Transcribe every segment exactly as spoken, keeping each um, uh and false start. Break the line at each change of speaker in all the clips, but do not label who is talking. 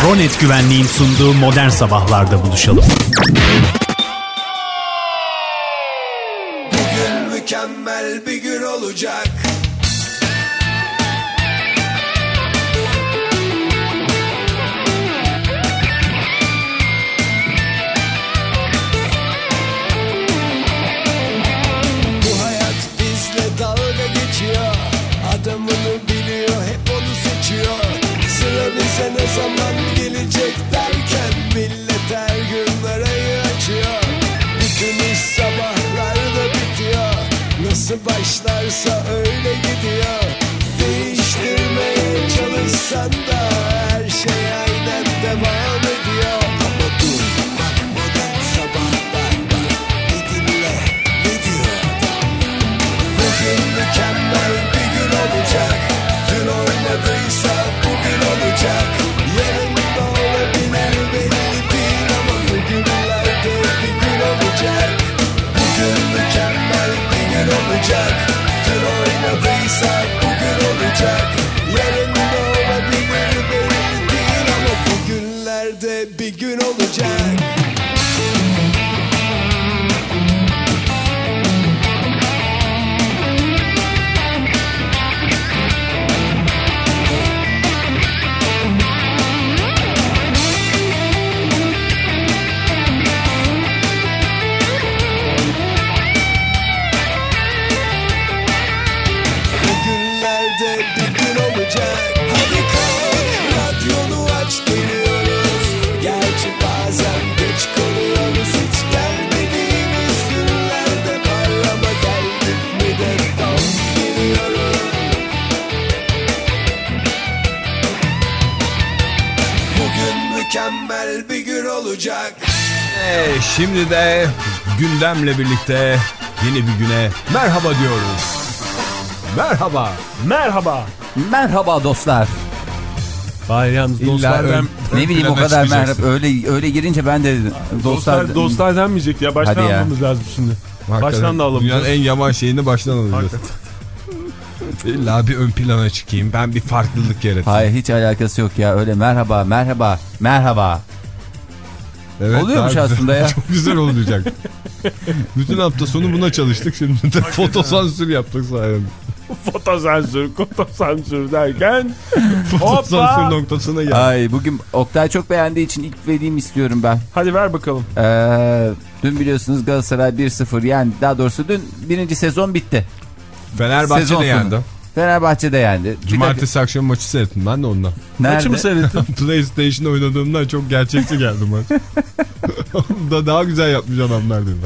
Ronet Güvenliğin sunduğu Modern Sabahlar'da buluşalım.
Bugün mükemmel bir gün olacak. Bu hayat bizle dalga geçiyor. Adamını biliyor, hep onu seçiyor. Sıra bize ne zaman gelecek derken millet her gün arayı açıyor. Bütün iş sabahlarda bitiyor. Nasıl başlarsa öyle gidiyor. Değiştirmeye çalışsan da her şey aynen devam ediyor. Ama dur bak, modern sabahlar var. Bir dinle ne diyor adam. Bugün mükemmel bir gün olacak. Dün olmadıysa bugün olacak. Yarın da olabilir, belli değil ama bugünlerde bir gün olacak. Bugün mükemmel bir gün olacak. Dün olmadıysa bugün olacak. Yarın da olabilir, belli değil ama bugünlerde bir gün olacak. Bugünlerde bir gün olacak. Hadi kalk, radyonu aç, geliyoruz. Gerçi bazen geç kalıyoruz. Hiç gelmediğimiz günlerde var ama geldik mi de tam geliyoruz. Bugün mükemmel bir gün olacak.
Ee, şimdi de gündemle birlikte yeni bir güne merhaba diyoruz. Merhaba.
Merhaba.
Merhaba dostlar.
Hayır yalnız
İlla
dostlar
ön-
den...
Ne bileyim o
plana
kadar
çıkacaksın.
merhaba. Öyle öyle girince ben de dostlar
Dostlar, dostlar denmeyecek ya. Baştan
Hadi ya.
almamız lazım şimdi.
Hakikaten
Baştan da alamayacağız.
Dünyanın en yaman şeyini baştan alacağız. İlla bir ön plana çıkayım. Ben bir farklılık yaratayım.
Hayır, hiç alakası yok ya. Öyle merhaba, merhaba, merhaba.
Evet,
Oluyormuş
daha güzel.
aslında ya.
Çok güzel olacak. Bütün hafta sonu buna çalıştık. Şimdi de fotosansür yaptık sayende.
Fotosansür, fotosansür derken
Fotosansür noktasına geldik.
Ay, bugün Oktay çok beğendiği için ilk vereyim istiyorum ben.
Hadi ver bakalım.
Ee, dün biliyorsunuz Galatasaray bir sıfır, yani daha doğrusu dün birinci sezon bitti.
Fenerbahçe
Sezon
de
sonu.
yendi.
Fenerbahçe de yendi. Bir
Cumartesi akşam maçı seyrettim ben de ondan.
Nerede?
Maçı mı seyrettin?
PlayStation oynadığımdan çok gerçekçi geldi maç. da daha güzel yapmış adamlar dediler.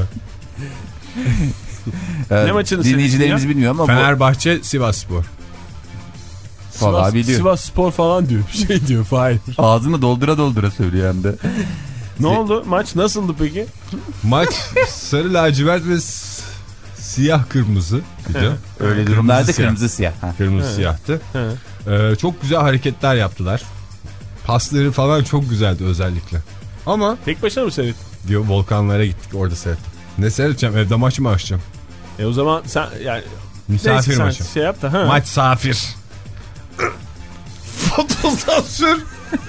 Ee,
Ne maçını
dinleyicilerimiz
seyrettin
bilmiyor ama
Fenerbahçe Sivasspor.
bu vallahi
Sivas,
biliyor.
Sivas Spor falan diyor. Bir şey diyor. Fahir.
Ağzını doldura doldura söylüyor hem de.
Ne oldu? Maç nasıldı peki?
Maç sarı lacivert ve s- siyah kırmızı.
Öyle durumlarda
Kırmızı siyah.
kırmızı siyah. Ha.
Kırmızı
Evet.
siyahtı.
He.
Ee, çok güzel hareketler yaptılar. Pasları falan çok güzeldi özellikle. Ama
Tek başına mı seyrettin?
diyor volkanlara gittik orada seyrettim. Ne seyredeceğim, evde maç mı açacağım?
E o zaman sen yani
Misafir
neyse,
maçı.
sen şey yap da. Ha.
Maç safir. Fotosansür.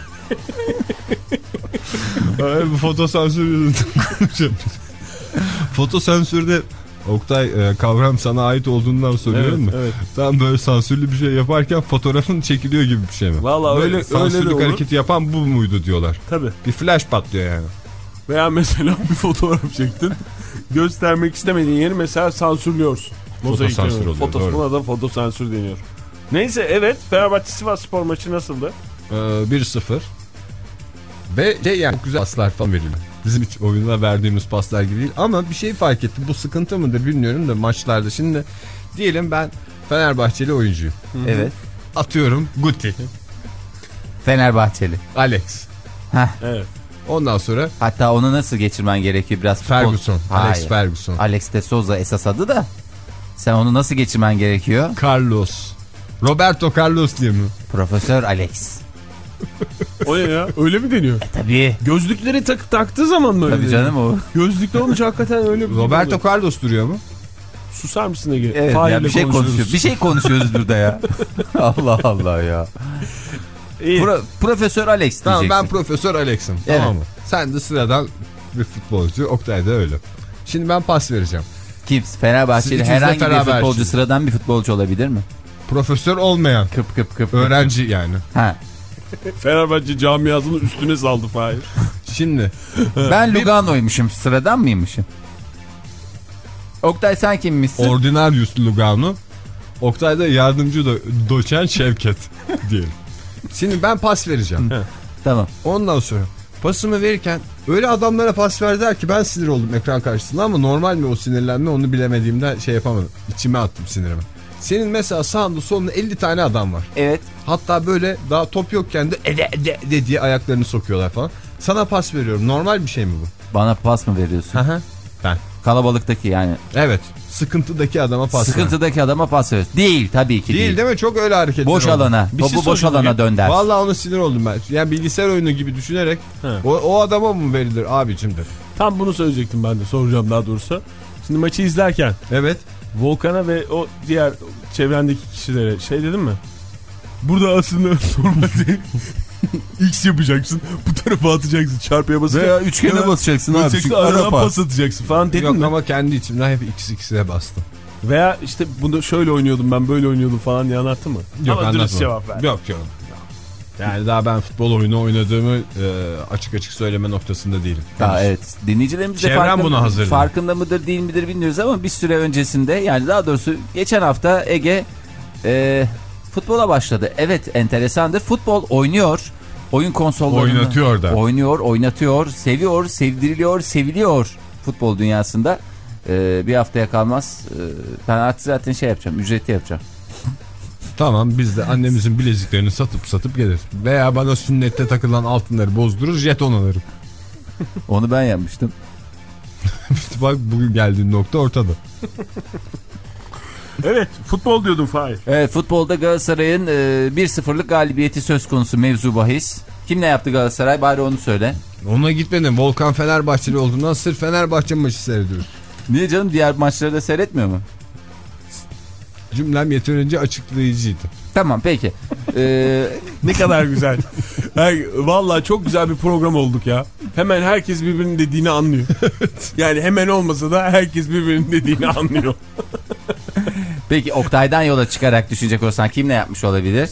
Ay, bu fotosansür yüzünden konuşuyorum. Fotosansürde Oktay, e, kavram sana ait olduğundan soruyorum
Evet,
da.
evet.
Tam böyle sansürlü bir şey yaparken fotoğrafın çekiliyor gibi bir şey mi?
Vallahi
böyle
öyle- öyle de
sansürlük
olur.
hareketi yapan bu muydu diyorlar.
Tabii.
Bir flash patlıyor yani.
Veya mesela bir fotoğraf çektin. Göstermek istemediğin yeri mesela sansürlüyorsun. Mozaik
Fotosansür
deniyor.
oluyor,
Foto,
doğru.
buna da fotosansür deniyor. Neyse, evet, Fenerbahçe Sivas Spor maçı nasıldı?
Ee, bir sıfır. Ve şey, yani çok güzel paslar falan veriliyor. Bizim hiç oyuna verdiğimiz paslar gibi değil. Ama bir şey fark ettim. Bu sıkıntı mıdır bilmiyorum da maçlarda. Şimdi diyelim ben Fenerbahçeli oyuncuyum.
Evet.
Atıyorum Guti,
Fenerbahçeli.
Alex.
Heh.
Evet.
Ondan sonra
Hatta onu nasıl geçirmen gerekiyor biraz?
Ferguson.
futbol-
Alex
Hayır.
Ferguson.
Alex de Souza esas adı da. Sen onu nasıl geçirmen gerekiyor?
Carlos. Roberto Carlos diye mi?
Profesör Alex.
O ne ya? Öyle mi deniyor?
Tabii.
Gözlükleri tak taktığı zaman mı öyle
Tabii
deniyor?
canım o.
Gözlükte olunca hakikaten öyle bir
Roberto
oluyor.
Carlos duruyor mu?
Susar mısın Ege?
Evet
Fahir'le
ya, bir şey
konuşuyoruz.
konuşuyoruz. Bir şey konuşuyoruz burada ya. Allah Allah ya.
İyi.
Pro- Profesör Alex
Tamam
diyeceksin.
ben Profesör Alex'im.
Evet.
Tamam mı? Sen de sıradan bir futbolcu. Oktay da öyle. Şimdi ben pas vereceğim.
Kim?
Siz
Fenerbahçeli
ikiniz de
herhangi bir
Fenerbahçe.
futbolcu, sıradan bir futbolcu olabilir mi?
Profesör olmayan.
Kıp kıp kıp.
Öğrenci yani.
Ha.
Fenerbahçe camiasının üstüne saldı Fahir.
Şimdi.
Ben Lugano'ymuşum. Sıradan mıymışım? Oktay sen kimmişsin?
Ordinarius Lugano. Oktay'da yardımcı da doçent Şevket diyelim. Şimdi ben pas vereceğim.
Tamam.
Ondan sonra pasımı verirken öyle adamlara pas verdiler ki ben sinir oldum ekran karşısında ama normal mi o sinirlenme onu bilemediğimden şey yapamadım. İçime attım sinirimi. Senin mesela sağında solunda elli tane adam var.
Evet.
Hatta böyle daha top yokken de ede ede ede diye ayaklarını sokuyorlar falan. Sana pas veriyorum. Normal bir şey mi bu?
Bana pas mı veriyorsun?
Hı hı. Ben.
Kalabalıktaki yani.
Evet. Sıkıntıdaki adama pas ver.
Sıkıntıdaki adama pas veriyorsun. Değil tabii ki değil.
Değil değil mi? Çok öyle hareketler
Boş
oldu.
alana.
Bir şey
Topu boş
soracağım
alana
ya.
dönder.
Vallahi ona sinir oldum ben. Yani bilgisayar oyunu gibi düşünerek o, o adama mı verilir abicim de.
Tam bunu söyleyecektim ben de, soracağım daha doğrusu. Şimdi maçı izlerken
Evet.
Volkan'a ve o diğer çevrendeki kişilere şey dedim mi? Burada aslında normalde X yapacaksın, bu tarafa atacaksın, çarpıya basacaksın.
Veya üçgene basacaksın abi.
Basacaksın,
Çünkü
aradan
ara pas.
pas atacaksın falan dedin
Yok
mi?
ama kendi içimden hep x x'e bastım.
Veya işte bunu şöyle oynuyordum ben, böyle oynuyordum falan diye anlattın mı?
Yok,
ama dürüst
anlatmadım.
cevap ver.
Yok yok. Yani daha ben futbol oyunu oynadığımı e, açık açık söyleme noktasında değilim.
Ha, evet. Dinleyicilerimiz de
Çevrem
farkında,
buna hazır.
farkında mıdır değil midir bilmiyoruz ama bir süre öncesinde, yani daha doğrusu geçen hafta Ege e, futbola başladı. Evet, enteresandır. Futbol oynuyor. Oyun konsollarını
Oynatıyor da.
Oynuyor, oynatıyor, seviyor, sevdiriliyor, seviliyor futbol dünyasında. E, bir haftaya kalmaz. E, ben artık zaten şey yapacağım, ücretli yapacağım.
Tamam, biz de annemizin bileziklerini satıp satıp geliriz. Veya bana sünnette takılan altınları bozdurur, jeton alırım.
Onu ben yapmıştım.
Bak bugün geldiğin nokta ortada.
Evet, futbol diyordum Fahir.
Evet, futbolda Galatasaray'ın e, bir sıfırlık galibiyeti söz konusu, mevzu bahis. Kim ne yaptı Galatasaray, bari onu söyle.
Ona gitmedim. Volkan Fenerbahçeli olduğundan sırf Fenerbahçe maçı seyrediyoruz.
Niye canım, diğer maçları da seyretmiyor mu?
Cümlem yeterince açıklayıcıydı.
Tamam peki. Ee,
Ne kadar güzel. Her, vallahi çok güzel bir program olduk ya. Hemen herkes birbirinin dediğini anlıyor. Yani hemen olmasa da herkes birbirinin dediğini anlıyor.
peki Oktay'dan yola çıkarak düşünecek olsan kim ne yapmış olabilir?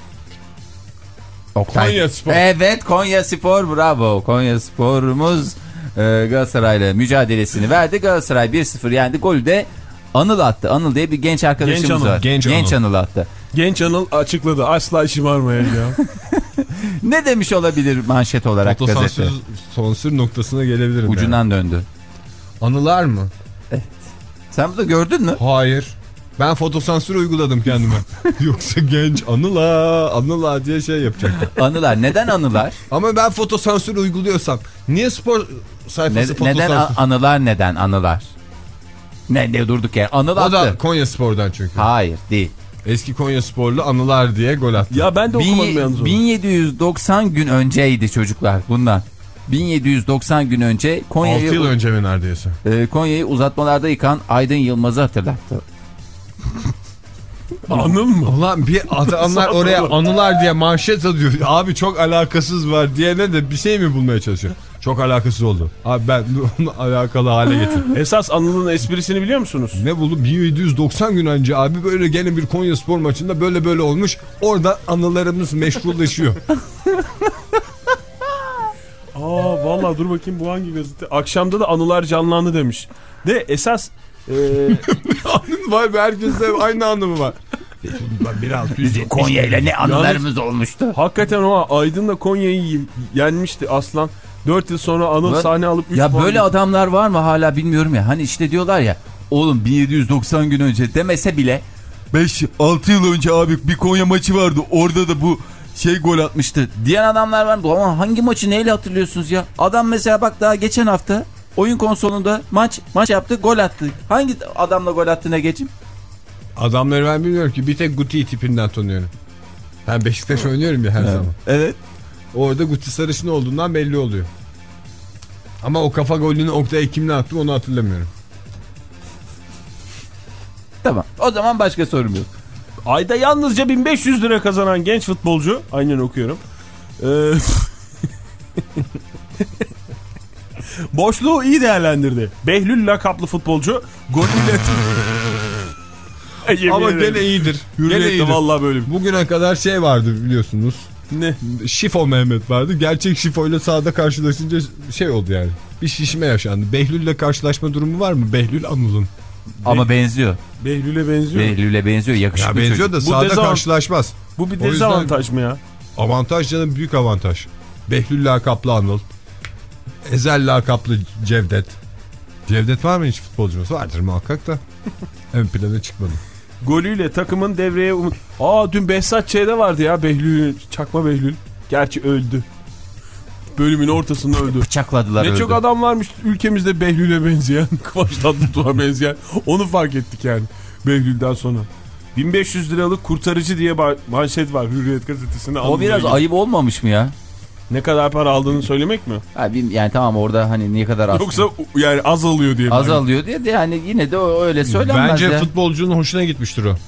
Oktay.
Konyaspor.
Evet, Konyaspor, bravo. Konyaspor'umuz e, Galatasaray'la mücadelesini verdi. Galatasaray bir sıfır yendi. Golü de Anıl attı. Anıl diye bir genç arkadaşımız
Genç Anıl,
var.
genç
genç
Anıl.
Anıl attı.
Genç Anıl açıkladı. Asla şımarmayacağım.
Ne demiş olabilir manşet olarak gazete?
Fotosansür sonsür noktasına gelebilirim.
Ucundan
yani.
döndü.
Anılar mı?
Sen bunu gördün mü?
Hayır. Ben fotosansür uyguladım kendime. Yoksa genç anıla anıla diye şey yapacaktım.
Anılar. Neden anılar?
Ama ben fotosansür uyguluyorsam niye spor sayfası
Ne,
fotosansür?
neden a- anılar neden anılar? Ne, ne durduk ya? Anıl
O
attı.
da Konyaspor'dan çünkü.
Hayır değil.
Eski Konyasporlu anılar diye gol attı.
Ya ben de okumadım
Bin-
yalnız onu.
bin yedi yüz doksan gün önceydi çocuklar bundan. bin yedi yüz doksan gün önce
altı yıl
Konya'yı
önce mi neredeyse?
e, Konya'yı uzatmalarda yıkan Aydın Yılmaz'ı hatırlattı.
Anıl mı?
Ulan bir adamlar oraya anılar diye manşet atıyor. Abi çok alakasız var diyene de bir şey mi bulmaya çalışıyor? Çok alakasız oldu. Abi ben onu alakalı hale getirdim.
Esas Anıl'ın esprisini biliyor musunuz?
Ne buldu? bin yedi yüz doksan gün önce abi böyle gene bir Konyaspor maçında böyle böyle olmuş. Orada anılarımız meşruleşiyor.
Aa vallahi dur bakayım, bu hangi gazete? Akşamda da anılar canlandı demiş. De esas e,
Anın var be, herkeste aynı anlamı var.
Bizim Konya ile ne anılarımız olmuştu.
hakikaten o Aydın'la Konya'yı yenmişti Aslan. dört yıl sonra Anıl
Ben-
sahne alıp üç
Ya
puan
böyle adamlar var mı hala bilmiyorum ya. Hani işte diyorlar ya, oğlum bin yedi yüz doksan gün önce demese bile beş altı yıl önce abi bir Konya maçı vardı. Orada da bu şey gol atmıştı diyen adamlar var mı? Ama hangi maçı neyle hatırlıyorsunuz ya? Adam mesela bak daha geçen hafta oyun konsolunda maç maç yaptı, gol attı. Hangi adamla gol attı ne geçim?
Adamları ben bilmiyorum ki, bir tek Guti tipinden tanıyorum. Ben Beşiktaş oynuyorum ya her zaman.
Evet.
Orada Guti sarışın olduğundan belli oluyor. Ama o kafa golünü Oktay'a kimle attı onu hatırlamıyorum.
Tamam. O zaman başka sorum yok.
Ayda yalnızca bin beş yüz lira kazanan genç futbolcu. Aynen okuyorum. Ee, boşluğu iyi değerlendirdi. Behlül lakaplı futbolcu golüyle...
Ama gene iyidir. Gene iyidir.
Vallahi böyle.
Bugüne kadar şey vardı biliyorsunuz.
Ne?
Şifo Mehmet vardı. Gerçek Şifo ile sahada karşılaşınca şey oldu yani. Bir şişme yaşandı. Behlül'le karşılaşma durumu var mı? Behlül Anıl'ın.
Ama benziyor.
Behlül'e benziyor.
Behlül'e benziyor. Yakışıklı
ya benziyor
çocuk.
da sahada
dezavant-
karşılaşmaz.
Bu bir
O
dezavantaj
yüzden...
mı ya?
Avantaj canım, büyük avantaj. Behlül lakaplı Anıl. Ezel lakaplı Cevdet. Cevdet var mı hiç futbolcumuz? Vardır muhakkak da. Ön plana çıkmadı.
Golüyle takımın devreye umut... Aa dün Behzat Ç'de vardı ya Behlül. Çakma Behlül. Gerçi öldü. Bölümün ortasında öldü.
Bıçakladılar
Ne
öldü.
çok adam varmış ülkemizde Behlül'e benzeyen. Kıvanç Tatlıtuğ'a benzeyen. Onu fark ettik yani. Behlül'den sonra. bin beş yüz liralık kurtarıcı diye manşet var Hürriyet gazetesinde.
O biraz
ilgili.
ayıp olmamış mı ya?
Ne kadar para aldığını söylemek mi?
Ha, yani tamam orada hani ne kadar az.
Yoksa yani az alıyor diye.
Az alıyor diye de yani yine de öyle söylenmez.
Bence
ya.
futbolcunun hoşuna gitmiştir o.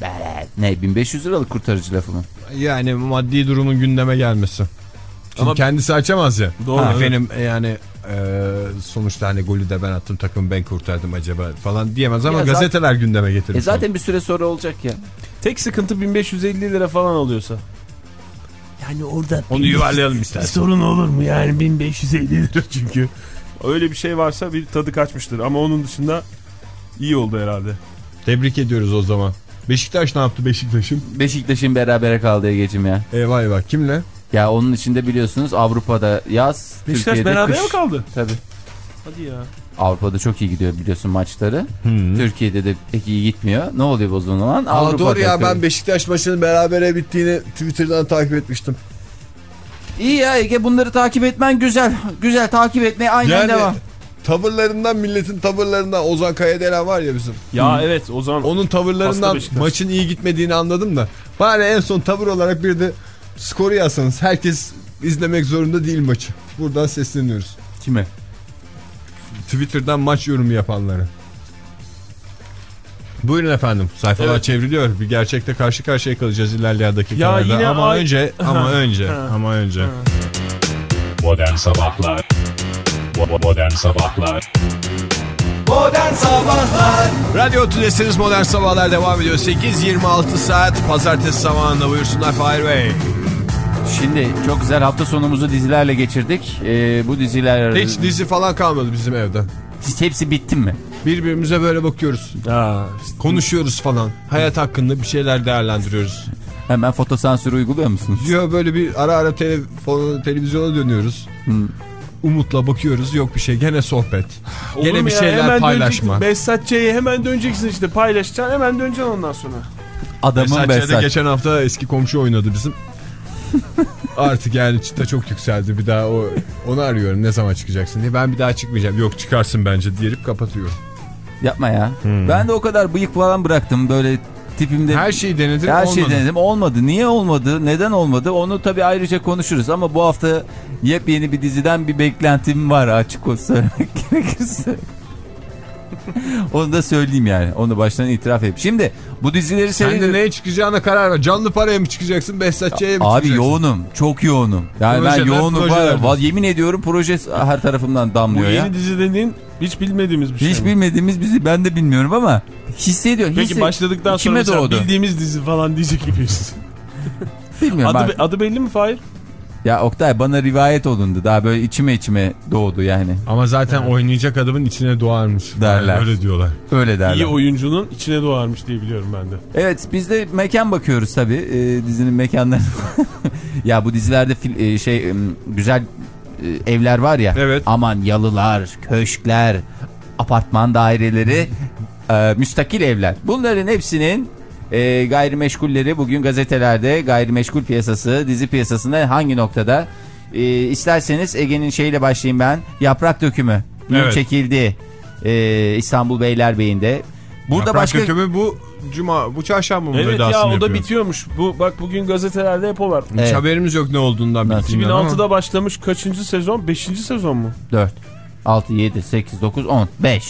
Ne bin beş yüz liralık kurtarıcı lafı mı?
Yani maddi durumun gündeme gelmesi. Çünkü ama kendisi açamaz ya.
Doğru.
Ha, efendim yani e, sonuçta hani golü de ben attım, takımı ben kurtardım acaba falan diyemez ama ya gazeteler zaten, gündeme getirmiş.
E zaten bir süre sonra olacak ya.
Tek sıkıntı bin beş yüz elli lira falan alıyorsa. Yani orada
onu yuvarlayalım istersen.
Sorun olur mu yani bin beş yüz elli lira çünkü. Öyle bir şey varsa bir tadı kaçmıştır ama onun dışında iyi oldu herhalde.
Tebrik ediyoruz o zaman. Beşiktaş ne yaptı Beşiktaş'ın?
Beşiktaş'ın berabere kaldığı geçim ya.
Eyvah eyvah, kimle?
Ya onun içinde biliyorsunuz Avrupa'da yaz,
Beşiktaş
Türkiye'de
berabere
kış.
mi kaldı?
Tabii.
Hadi ya.
Avrupa'da çok iyi gidiyor biliyorsun maçları.
Hmm.
Türkiye'de de pek iyi gitmiyor. Ne oluyor o zaman?
Aa, doğru ya, ben Beşiktaş maçının berabere bittiğini Twitter'dan takip etmiştim.
İyi ya Ege, bunları takip etmen güzel. Güzel, takip etmeye aynen
yani,
devam.
Tavırlarından, milletin tavırlarından, Ozan Kayadelen var ya bizim.
Ya hmm. evet Ozan.
Onun tavırlarından maçın iyi gitmediğini anladım da. Bari en son tavır olarak bir de skoru yazsanız. Herkes izlemek zorunda değil maçı. Buradan sesleniyoruz.
Kime?
Twitter'dan maç yorumu yapanlara. Buyurun efendim. Sayfalar evet. çevriliyor. Bir gerçekte karşı karşıya kalacağız ilerleyen dakikalarda. Ya yine ama ay... önce ama önce ama önce.
Modern Sabahlar. Modern Sabahlar.
Modern Sabahlar.
Radyo Tülesi'niz Modern Sabahlar devam ediyor. sekiz yirmi altı saat pazartesi zamanında, buyursunlar Fahir Bey.
Şimdi çok güzel hafta sonumuzu dizilerle geçirdik. Ee, bu diziler...
Hiç dizi falan kalmadı bizim evde.
Hiç hepsi bitti mi?
Birbirimize böyle bakıyoruz.
Aa,
işte. Konuşuyoruz falan. Hayat hakkında bir şeyler değerlendiriyoruz.
Hemen fotosansür uyguluyor musunuz?
Yok, böyle bir ara ara telefon, televizyona dönüyoruz. Hmm. Umutla bakıyoruz, yok bir şey, gene sohbet.
Olur
gene bir
ya?
şeyler
hemen
paylaşma.
Behzatçı'ya hemen döneceksin işte, paylaşacaksın, hemen döneceksin ondan sonra.
Adamın Behzatçı'da
geçen hafta eski komşu oynadı bizim. Artık yani çıta çok yükseldi, bir daha o onu arıyorum, ne zaman çıkacaksın diye. Ben bir daha çıkmayacağım, yok çıkarsın bence diyerek kapatıyorum.
Yapma ya. Hmm. Ben de o kadar bıyık falan bıraktım böyle tipimde.
Her şeyi denedim,
her
olmadı.
şeyi denedim, olmadı. Niye olmadı, neden olmadı onu tabii ayrıca konuşuruz ama bu hafta yepyeni bir diziden bir beklentim var, açık o söylemek gerekirse. Onu da söyleyeyim yani. Onu baştan itiraf edeyim. Şimdi bu dizileri seyrediyorum.
Sen de neye çıkacağına karar ver. Canlı paraya mı çıkacaksın, Behzatçı'ya mı
abi
çıkacaksın?
Abi yoğunum. Çok yoğunum. Yani projeler, ben yoğunum. Var, yemin ediyorum proje her tarafımdan damlıyor ya.
Bu yeni dizi dediğin hiç bilmediğimiz bir şey
Hiç
mi?
bilmediğimiz bizi ben de bilmiyorum ama hissediyorum.
Peki başladıktan sonra mesela bildiğimiz dizi falan diyecek gibiyiz.
Bilmiyorum.
Adı, be, adı belli mi Fahir?
Ya Oktay, bana rivayet olundu. Daha böyle içime içime doğdu yani.
Ama zaten oynayacak adamın içine doğarmış
derler.
Öyle diyorlar.
Öyle derler.
İyi oyuncunun içine doğarmış diye biliyorum ben de.
Evet, biz de mekan bakıyoruz tabii. Ee, dizinin mekanları. Ya bu dizilerde fil, e, şey e, güzel e, evler var ya.
Evet.
Aman yalılar, köşkler, apartman daireleri, e, müstakil evler. Bunların hepsinin E, gayrimeşgulleri bugün gazetelerde, gayrimeşgul piyasası, dizi piyasasında hangi noktada? E, isterseniz Ege'nin şeyiyle başlayayım ben. Yaprak Dökümü. Evet. Çekildi e, İstanbul Beylerbeyi'nde. Burada
Yaprak
başka...
Dökümü bu cuma, bu çarşamba mı?
Evet ya, o yapıyor. Da bitiyormuş. Bu bak bugün gazetelerde hep o var.
Evet. Hiç haberimiz yok ne olduğundan.
iki bin altıda ama. Başlamış kaçıncı sezon? beşinci sezon mu?
dört, altı, yedi, sekiz, dokuz, on, beş.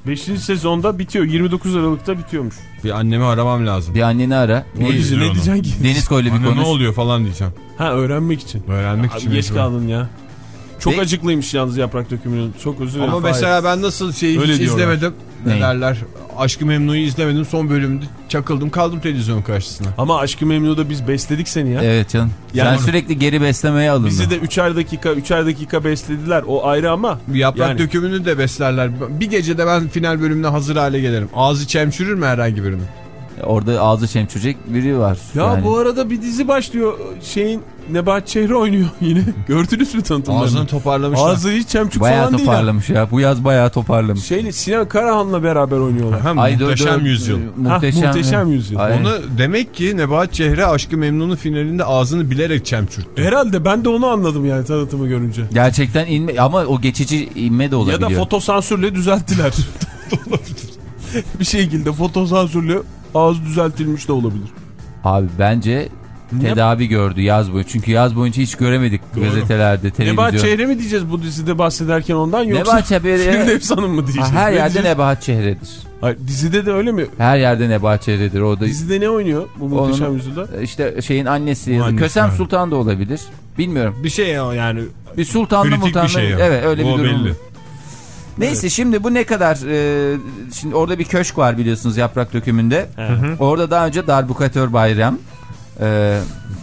beşinci sezonda bitiyor. yirmi dokuz Aralık'ta bitiyormuş.
Bir annemi aramam lazım.
Bir anneni ara.
Ne dizi ne diyeceksin ki?
Deniz Koy'la bir
Anne
konuş.
ne oluyor falan diyeceğim.
Ha öğrenmek için.
Öğrenmek
Abi
için.
geç kaldın ya. Çok
Ve...
acıklıymış yalnız Yaprak Dökümü'nün. Çok özür dilerim.
Ama mesela ben nasıl şeyi
Öyle
hiç
diyorlar.
izlemedim. Ne
Neyi?
derler? Aşk-ı Memnu'yu izlemedim. Son bölümde çakıldım kaldım televizyonun karşısına.
Ama Aşk-ı Memnu'da biz besledik seni ya.
Evet canım.
Yani
Sen sürekli geri beslemeye alındın.
Bizi de üçer dakika üçer dakika beslediler. O ayrı ama.
Yaprak
yani...
Dökümü'nü de beslerler. Bir gecede ben final bölümüne hazır hale gelirim. Ağzı çemçürür mü herhangi birinin?
Orada ağzı çemçürecek biri var.
Ya
yani.
bu arada bir dizi başlıyor. Şeyin Nebahat Çehre oynuyor yine. Gördünüz mü tanıtımlarını?
Ağzını toparlamışlar.
Ağzı hiç çemçük
bayağı
falan değil ya.
toparlamış ya. Bu yaz bayağı toparlamış.
Şeyle Sinan Karahan'la beraber oynuyorlar.
Ha,
Ay,
muhteşem
dur, dur.
yüzyıl.
Muhteşem,
ha, muhteşem yüzyıl.
Ay.
Onu demek ki Nebahat Çehre Aşk-ı Memnun'un finalinde ağzını bilerek çemçürttü.
Herhalde ben de onu anladım yani tanıtımı görünce.
Gerçekten inme ama o geçici inme de olabiliyor.
Ya da fotosansürle düzelttiler. Bir şekilde fotosansürle ağız düzeltilmiş de olabilir.
Abi bence
Ne?
tedavi gördü yaz boyu. Çünkü yaz boyunca hiç göremedik
Doğru.
gazetelerde, televizyon.
Nebahat Çehre mi diyeceğiz bu dizide bahsederken ondan yoksa
Nebahat Çehre
Firdevs Hanım mı diyeceğiz?
her
Ne
yerde
diyeceğiz?
Nebahat Çehre'dir.
Hayır, dizide de öyle mi?
Her yerde Nebahat Çehre'dir. O da
Dizide ne oynuyor bu muhteşem
Onun-
yüzyılda?
işte şeyin annesi, ya da
Annesi,
Kösem
evet.
Sultan da olabilir. Bilmiyorum.
Bir şey ya yani.
Bir sultanlı
Kritik bir
mutanlı.
şey ya.
Evet öyle
O
bir durum.
belli.
Neyse şimdi bu ne kadar e, şimdi orada bir köşk var biliyorsunuz Yaprak Dökümü'nde.
Hı.
Orada daha önce Darbukatör Bayram e,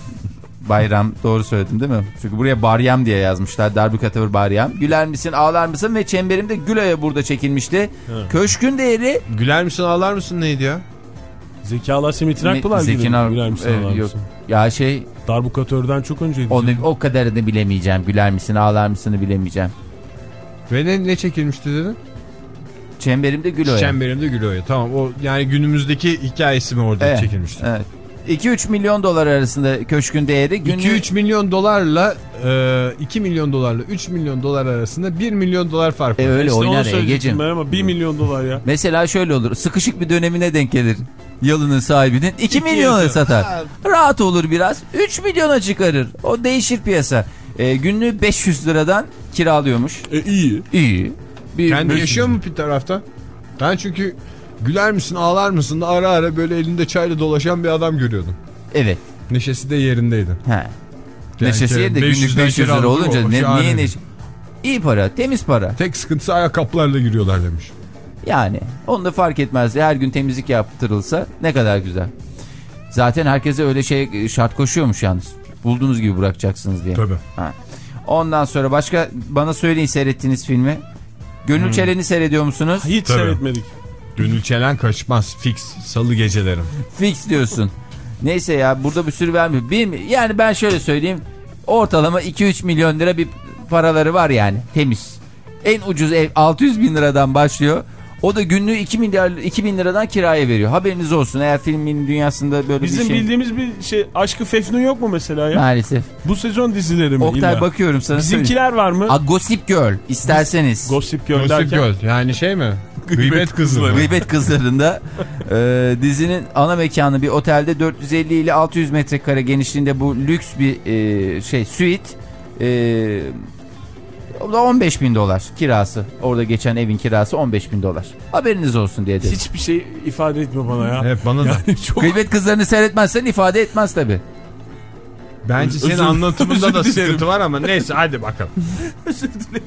Bayram doğru söyledim değil mi? Çünkü buraya Baryam diye yazmışlar. Darbukatör Baryam. Güler misin ağlar mısın ve Çemberimde Gülay'a burada çekilmişti.
Hı.
Köşkün değeri
Güler misin ağlar mısın neydi ya?
Zekalar Simitri Akpınar gibi.
Zekin
Güler misin,
e,
ağlar
yok.
mısın?
Ya şey
Darbukatörden çok önceydi.
onu, o kadarını bilemeyeceğim. Güler misin ağlar mısını bilemeyeceğim.
Ve ne, ne çekilmişti dedin?
Çemberimde Gülay'a.
Çemberimde Gülo'ya. Tamam o yani günümüzdeki hikayesi mi orada
Evet,
çekilmişti?
Evet. iki üç milyon dolar arasında köşkün değeri. Günlük...
iki üç milyon dolarla e, iki milyon dolarla üç milyon dolar arasında bir milyon dolar fark var.
E, öyle
İşte onu
oynar
söyleyecektim
Ege'cim.
ben ama bir milyon dolar ya.
Mesela şöyle olur. Sıkışık bir dönemine denk gelir. Yalının sahibinin iki
İki
milyona
yazı.
satar.
Ha.
Rahat olur biraz. üç milyona çıkarır. O değişir piyasa. E, günlüğü beş yüz liradan kiralıyormuş.
E iyi.
İyi. Bir,
Kendi
beş-
yaşıyor mu bir taraftan? Ben çünkü güler misin ağlar mısın da ara ara böyle elinde çayla dolaşan bir adam görüyordum.
Evet.
Neşesi de yerindeydi.
He.
Yani
Neşesi de
beş yüzden
günlük beş yüz lira
kiralı
olunca
o,
ne,
şahane.
niye neşe? İyi para, temiz para.
Tek sıkıntısı ayakkabılarla giriyorlar demiş.
Yani onu da fark etmez. Her gün temizlik yaptırılsa ne kadar güzel. Zaten herkese öyle şey şart koşuyormuş yalnız. Bulduğunuz gibi bırakacaksınız diye.
Tabii.
Ha. Ondan sonra başka bana söyleyin seyrettiğiniz filmi. Gönül hmm. Çelen'i seyrediyor musunuz?
Hiç
Tabii.
seyretmedik.
Gönül çelen kaçmaz. Fix. Salı gecelerim.
Fix diyorsun. Neyse ya burada bir sürü vermiyor. Bir, yani ben şöyle söyleyeyim. Ortalama iki üç milyon lira bir paraları var yani. Temiz. En ucuz ev altı yüz bin liradan başlıyor. O da günlüğü iki milyar iki bin liradan kiraya veriyor. Haberiniz olsun eğer filmin dünyasında böyle
Bizim
bir şey.
Bizim bildiğimiz bir şey Aşkı Fefnun yok mu mesela ya?
Maalesef.
Bu sezon dizileri mi?
Oktay
illa?
bakıyorum sana.
Bizimkiler var mı?
A, Gossip Girl isterseniz.
Gossip Girl
Gossip
derken.
Girl. Yani şey mi? Gıybet kızları.
Gıybet Kızları'nda e, dizinin ana mekanı bir otelde dört yüz elli ile altı yüz metrekare genişliğinde bu lüks bir e, şey suite. E, o da on beş bin dolar kirası. Orada geçen evin kirası on beş bin dolar. Haberiniz olsun diye dedim.
Hiçbir şey ifade etmiyor bana ya.
Evet bana da.
Yani çok...
Gıybet Kızları'nı seyretmezsen ifade etmez tabi.
Bence senin
Özür-
anlatımında da
özür dilerim.
sıkıntı var ama neyse hadi bakalım.
Özür dilerim.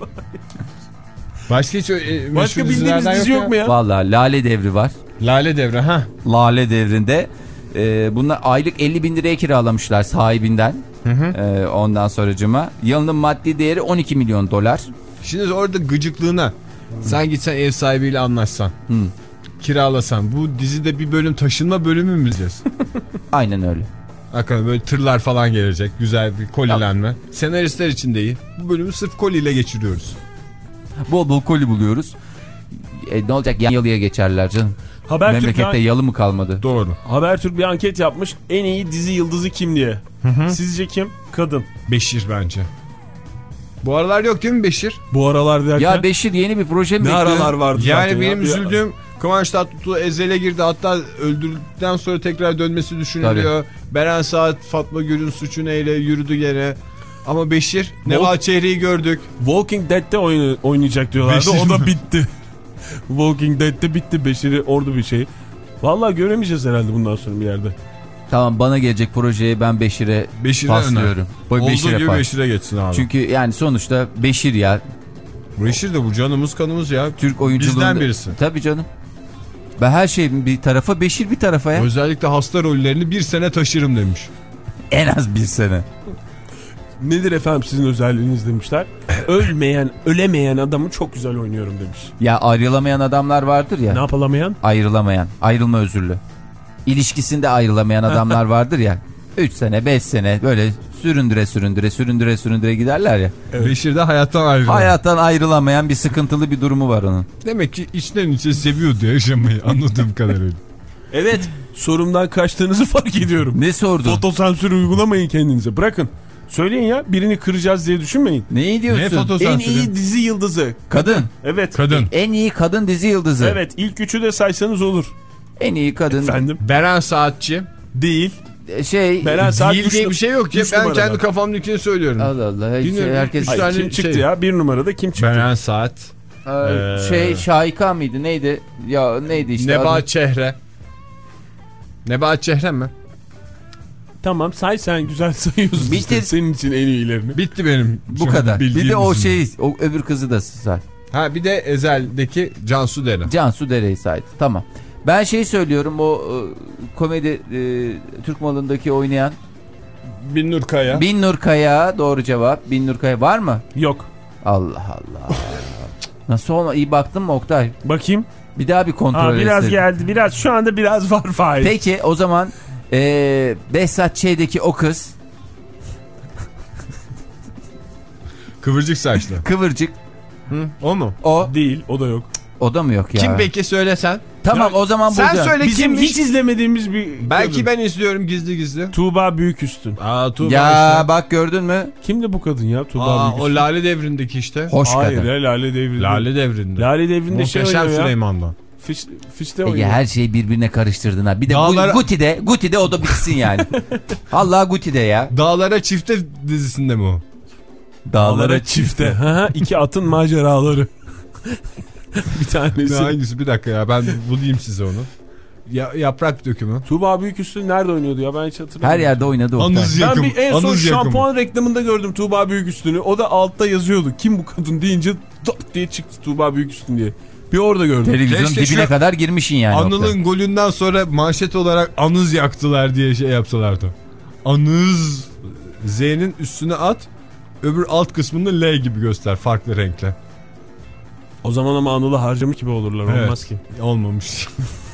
Başka hiç e,
Başka
meşhur
bildiğiniz
dizilerden
dizi yok mu ya?
Vallahi Lale Devri var.
Lale Devri ha.
Lale Devri'nde e, bunlar aylık elli bin liraya kiralamışlar sahibinden.
Hı hı.
E, ondan sonracıma. Yılının maddi değeri on iki milyon dolar.
Şimdi orada gıcıklığına sen gitsen ev sahibiyle anlaşsan.
Hı.
Kiralasan. Bu dizide bir bölüm taşınma bölümü mü bileceğiz?
Aynen öyle.
Hakikaten böyle tırlar falan gelecek. Güzel bir kolilenme. Ya. Senaristler için de iyi. Bu bölümü sırf koliyle geçiriyoruz.
Bol bol koli buluyoruz. E, ne olacak? Yan yalıya geçerler canım.
Habertürk
Memlekette
bir,
yalı mı kalmadı?
Doğru.
Habertürk bir anket yapmış. En iyi dizi yıldızı kim diye.
Hı hı.
Sizce kim? Kadın.
Beşir bence. Bu aralar yok değil mi Beşir?
Bu aralar derken.
Ya Beşir yeni bir proje mi
ne
bekliyor?
aralar vardı
Yani
zaten
benim
ya.
üzüldüğüm Kıvanç Tatlıtuğ Ezel'e girdi. Hatta öldürdükten sonra tekrar dönmesi düşünülüyor. Beren Saat, Fatma Gül'ün suçu neyle yürüdü gene. Ama Beşir, Nebahat Çehre'yi gördük.
Walking Dead'de oyna, oynayacak diyorlardı.
Beşir
O da
mi?
bitti. Walking Dead'de bitti. Beşir'i ordu bir şey. Vallahi göremeyeceğiz herhalde bundan sonra bir yerde.
Tamam, bana gelecek projeye ben Beşir'e
Beşir'e
paslıyorum.
Olduğu
Beşir'e
gibi
pas.
Beşir'e geçsin abi.
Çünkü yani sonuçta Beşir ya.
Beşir de bu canımız kanımız ya.
Türk oyunculuğunda.
Bizden birisi.
Tabii canım. Ben her şey bir tarafa, Beşir bir tarafa ya.
Özellikle hasta rollerini bir sene taşırım demiş.
En az bir sene.
Nedir efendim sizin özelliğiniz demişler. Ölmeyen, ölemeyen adamı çok güzel oynuyorum demiş.
Ya ayrılamayan adamlar vardır ya.
Ne yapalamayan?
Ayrılamayan. Ayrılma özürlü. İlişkisinde ayrılamayan adamlar vardır ya. üç sene beş sene böyle süründüre süründüre süründüre süründüre giderler ya.
Evet. Beşir de hayattan ayrılıyor.
Hayattan ayrılamayan bir sıkıntılı bir durumu var onun.
Demek ki içten içe seviyordu yaşamayı anladığım kadarıyla.
Evet, sorumdan kaçtığınızı fark ediyorum.
Ne sordu?
Fotosansür uygulamayın kendinize. Bırakın. Söyleyin ya, birini kıracağız diye düşünmeyin.
Neyi diyorsun?
Ne fotosansürü?
En iyi dizi yıldızı.
Kadın.
Evet.
Kadın.
En iyi kadın dizi yıldızı.
Evet, ilk üçü de saysanız olur.
En iyi kadın.
Efendim?
Beren Saatçi.
Değil.
Şey.
Beren Saat
Değil diye bir şey yok ya. Ben kendi kafamdakini söylüyorum.
Allah Allah. Hiç
Bilmiyorum.
herkes.
Hayır,
tane
kim çıktı
şey-
ya? Bir numarada kim çıktı?
Beren Saat.
Ee,
Ee,
şey Şahika mıydı? Neydi? Ya neydi işte?
Nebahat
adı?
Çehre. Nebahat Çehre mi?
Tamam, say sen güzel sayıyorsun.
Bitti.
işte senin için en iyilerini.
Bitti benim.
Bu kadar. Bir
bildiğim
de o
isimler.
şey, o öbür kızı da say.
Ha bir de Ezel'deki Cansu Deren.
Cansu Dere'yi saydı. Tamam. Ben şey söylüyorum, o e, komedi e, Türk malındaki oynayan
Binnur Kaya.
Binnur Kaya, doğru cevap. Binnur Kaya var mı?
Yok.
Allah Allah. Nasıl olma? İyi baktın mı Oktay?
Bakayım.
Bir daha bir kontrol
Aa, biraz
etsin.
geldi. Biraz şu anda biraz var Fahir.
Peki o zaman e, Behzat Ç'deki o kız
Kıvırcık saçlı.
kıvırcık,
Hı, o mu?
o
Değil, o da yok.
o da mı yok ya?
Kim peki söylesen?
Tamam
Ya,
o zaman
sen
bulacağım.
söyle.
Bizim
kimmiş?
hiç izlemediğimiz bir
Belki
kadın.
ben izliyorum gizli gizli.
Tuğba Büyüküstün.
Aa Tuğba
Ya
işte.
bak gördün mü?
Kimdi bu kadın ya? Tuğba
Aa,
Büyüküstün.
o Lale Devri'ndeki işte.
Hoş
Hayır
kadın.
ya, Lale Devri'nde.
Lale Devri'nde.
Lale Devri'nde şey
Muhteşem
oynuyor ya.
Süleyman'dan.
Fiş, fişte
Ege
oynuyor.
her şeyi birbirine karıştırdın ha. Bir de
Dağlara-
Guti'de, Guti'de o da bitsin yani. Allah Guti'de ya.
Dağlara Çifte dizisinde mi o?
Dağlara çifte. Ha, iki atın maceraları. Bir tanesi.
Hangisi? Bir dakika ya ben bulayım size onu. Ya, yaprak dökümü.
Tuğba Büyüküstün nerede oynuyordu ya, ben hiç hatırlamıyorum.
Her yerde oynadı Oktay.
Anız
Ben
yakım.
bir en son
Anız yakımı.
şampuan reklamında gördüm Tuğba Büyüküstün'ü. O da altta yazıyordu. Kim bu kadın deyince tık diye çıktı Tuğba Büyüküstün diye. Bir orada gördüm.
Televizyonun
Keşke
dibine
şu
kadar girmişsin yani. Oktay.
Anıl'ın golünden sonra manşet olarak anız yaktılar diye şey yapsalardı. Anız Z'nin üstüne at, öbür alt kısmını L gibi göster farklı renkle.
O zaman ama Anıl'ı harcamış gibi olurlar.
Evet.
Olmaz ki.
Olmamış.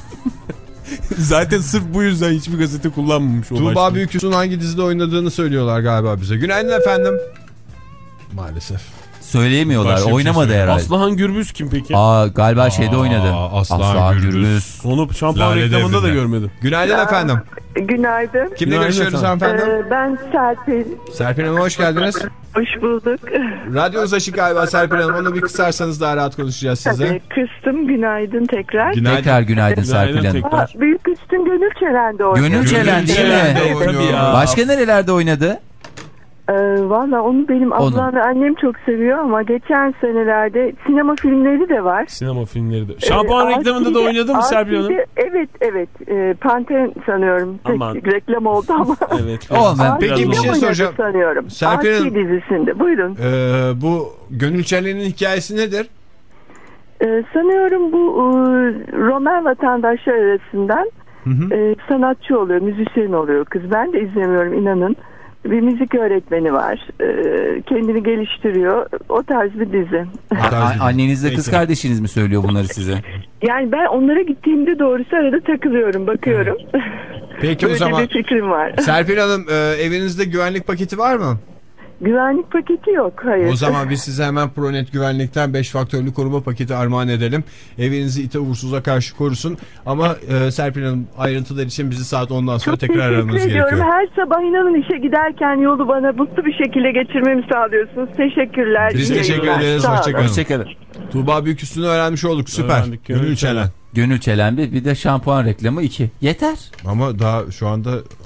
Zaten sırf bu yüzden hiçbir gazete kullanmamış o
Tuğba
başlığı.
Büyüküstün hangi dizide oynadığını söylüyorlar galiba bize. Günaydın efendim. Maalesef.
Söyleyemiyorlar.
Başka bir şey
Oynamadı
söyleyeyim.
herhalde.
Aslıhan Gürbüz kim peki?
Aa galiba şeyde oynadı.
Aslan Gürbüz.
Onu şampuan
Lale
reklamında da
Devri'nde.
görmedim.
Günaydın efendim.
Günaydın.
Kimle
Günaydın
görüşüyoruz
efendim.
hanımefendi?
Ee, ben Serpil.
Serpil Hanım hoş geldiniz.
Hoş bulduk.
Radyonuz açık galiba Serpil Hanım. Onu bir kısarsanız daha rahat konuşacağız size.
Tabii, kıstım. Günaydın tekrar.
Günaydın.
Tekrar günaydın Serpil
Günaydın
Hanım.
tekrar.
Aa, Büyük Üstün Gönül Çelen'de oynadı.
Gönül Çelen değil mi?
Çelen'de
Evet, tabii
oynuyor.
ya.
Başka nerelerde oynadı?
Ee, Valla onu benim
Onu.
ablam ve annem çok seviyor ama geçen senelerde sinema filmleri de var.
Sinema filmleri de. Şampuan
Ee,
reklamında da
R T D'de
oynadı mı Serpil Hanım?
R T D'de Evet evet. Ee, Panten sanıyorum. Tek
Aman.
reklam oldu ama.
Evet.
Olmaz.
R T D'de
Peki bir şey
oynadı
soracağım.
sanıyorum.
Serpil
R T
Hanım.
dizisinde. Buyurun.
Ee, bu Gönül Çelen'in hikayesi nedir?
Ee, sanıyorum bu e, Roman vatandaşlar arasından e, sanatçı oluyor, müzisyen oluyor kız. Ben de izlemiyorum inanın. Bir müzik öğretmeni var. E, kendini geliştiriyor. O tarz bir dizi.
A- a- annenizle kız
Peki.
kardeşiniz mi söylüyor bunları size?
Yani ben onlara gittiğimde doğrusu arada takılıyorum, bakıyorum.
Peki o
Böyle
zaman
bir fikrim var.
Serpil Hanım e, evinizde güvenlik paketi var mı?
Güvenlik paketi yok, hayır.
O zaman biz size hemen Pronet Güvenlik'ten beş faktörlü koruma paketi armağan edelim. Evinizi ite uğursuza karşı korusun. Ama e, Serpil Hanım ayrıntılar için bizi saat ondan sonra
Çok
tekrar
teşekkür
aramanız
ediyorum.
gerekiyor.
Her sabah inanın işe giderken yolu bana mutlu bir şekilde geçirmemi sağlıyorsunuz. Teşekkürler.
Biz
İyi
teşekkür
yayınlar.
ederiz.
Sağ olun.
Hoşçakalın.
Hoşçakalın.
Tuğba Büyüküstün'ü öğrenmiş olduk. Süper.
Öğrendik, Gönül
Gönül Çelen.
Çelen.
Gönül Çelen bir, bir de şampuan reklamı iki. Yeter.
Ama daha şu anda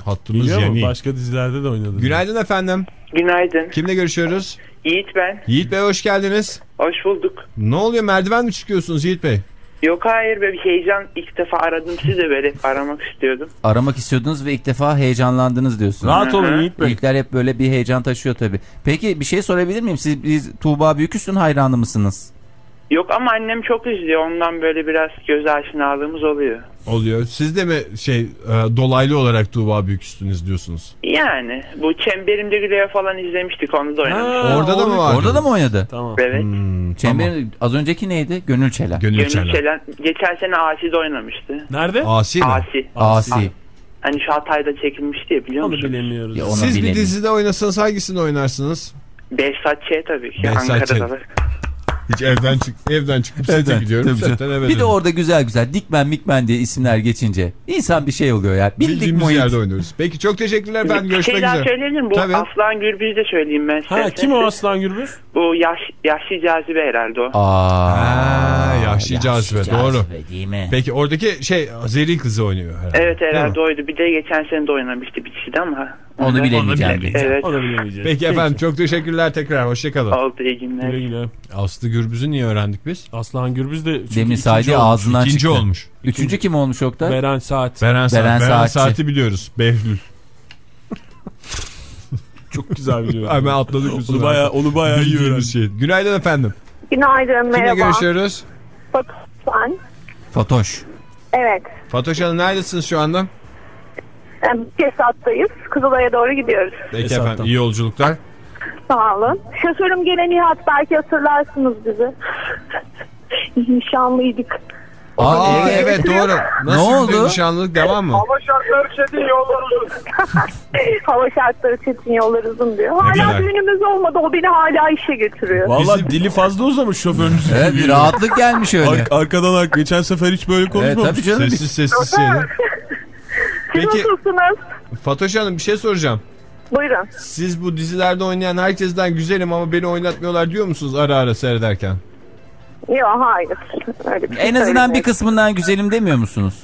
Hattımız
Biliyor musun?
yeni.
Başka dizilerde de oynadı.
Günaydın efendim.
Günaydın.
Kimle görüşüyoruz?
Yiğit ben.
Yiğit Bey hoş geldiniz.
Hoş bulduk.
Ne oluyor, merdiven mi çıkıyorsunuz Yiğit Bey?
Yok hayır, böyle bir heyecan, ilk defa aradım sizi de böyle aramak istiyordum.
Aramak istiyordunuz ve ilk defa heyecanlandınız diyorsunuz.
Rahat olun Yiğit Bey.
İlkler hep böyle bir heyecan taşıyor tabii. Peki bir şey sorabilir miyim? Siz biz Tuğba Büyüküstün hayranı mısınız?
Yok ama annem çok izliyor, ondan böyle biraz göz aşinalığımız oluyor.
Oluyor. Siz de mi şey e, dolaylı olarak Tuğba Büyüküstün izliyorsunuz?
Yani bu Çemberimde Güle'ye falan izlemiştik, onu da oynamıştık.
Ha,
Orada da mı var?
Orada da mı oynadı?
Tamam.
Evet.
Hmm,
Çember,
tamam.
az önceki neydi? Gönül Çelen.
Gönül
Gönül
Çelen.
Çelen geçen sene Asi'de oynamıştı.
Nerede?
Asi mi?
Asi.
Asi.
Hani şu Hatay'da çekilmişti ya, biliyor
Onu
musun?
bilemiyoruz.
Ya onu
Siz bir
bilemiyorum.
dizide oynasanız hangisini oynarsınız?
Behzat Ç. tabii ki.
Behzat Ç.
Ankara'da.
Hiç evden çık evden çıkıp sete
Evden,
gidiyorum.
tabii
Setten
canım.
eve
Bir de
dönüyorum.
orada güzel güzel Dikmen Mikmen diye isimler geçince insan bir şey oluyor ya. Bildik
Bildiğimiz
muhit.
yerde oynuyoruz. Peki çok teşekkürler efendim.
Bir
Görüşmek
şey daha
üzere.
söyleyebilir miyim? Bu
Tabii.
Aslan Gürbüz'ü de söyleyeyim ben size.
Ha, kim o Aslan Gürbüz?
Bu yaş, yaşlı cazibe herhalde o.
Aa,
Ha, Yaşlı Cazibe, doğru.
Değil mi?
Peki oradaki şey Zerrin kızı oynuyor herhalde.
Evet
Değil
herhalde
mi?
oydu. Bir de geçen sene de oynamıştı bir dizide ama.
Onu bilemeyeceğim.
Evet.
O da bilemeyeceğiz.
Peki efendim çok teşekkürler tekrar. Hoşçakalın.
Oldu, iyi günler.
Güle güle.
Aslı Gürbüz'ü niye öğrendik biz?
Aslan Gürbüz de çünkü
Demin
ikinci
saydı
olmuş.
ağzından
İkinci
çıktı.
olmuş.
Üçüncü kim olmuş Oktay?
Beren Saat.
Beren, Saat.
Beren
Beren
Saatçi.
Saat'i biliyoruz. Behlül.
Çok güzel biliyorum.
Hemen atladık üstüne.
Onu bayağı, onu bayağı iyi öğrendim.
Bildiğimiz şey. Günaydın efendim.
Günaydın,
Kimle
merhaba.
görüşüyoruz?
Ben.
Fatoş.
Evet.
Fatoş Hanım neredesiniz şu anda?
Kesat'tayız. Kızılay'a doğru gidiyoruz.
Peki
Esat'tan.
efendim iyi yolculuklar.
Sağ olun. Şoförüm gene Nihat, belki hatırlarsınız bizi. Nişanlıydık.
Aa
evet.
evet doğru. Nasıl
Ne
gidiyor
oldu?
nişanlılık, devam mı?
Hava şartları çetin yollar uzun. Hava şartları çetin yollar uzun diyor. Hala
güzel.
düğünümüz olmadı. O beni hala işe götürüyor.
Valla
Bizim-
dili fazla uzamış şoförünüzün.
Evet, bir rahatlık gelmiş öyle.
Ar- arkadan ar- geçen sefer hiç böyle
Evet,
konuşmamış.
tabii canım.
Sessiz sessiz şeyler.
Siz
Peki
nasılsınız?
Fatoş Hanım bir şey soracağım.
Buyurun.
Siz bu dizilerde oynayan herkesten güzelim ama beni oynatmıyorlar diyor musunuz ara ara seyrederken?
Yok, hayır. Öyle bir şey
En azından bir
söylemiyorum.
kısmından güzelim demiyor musunuz?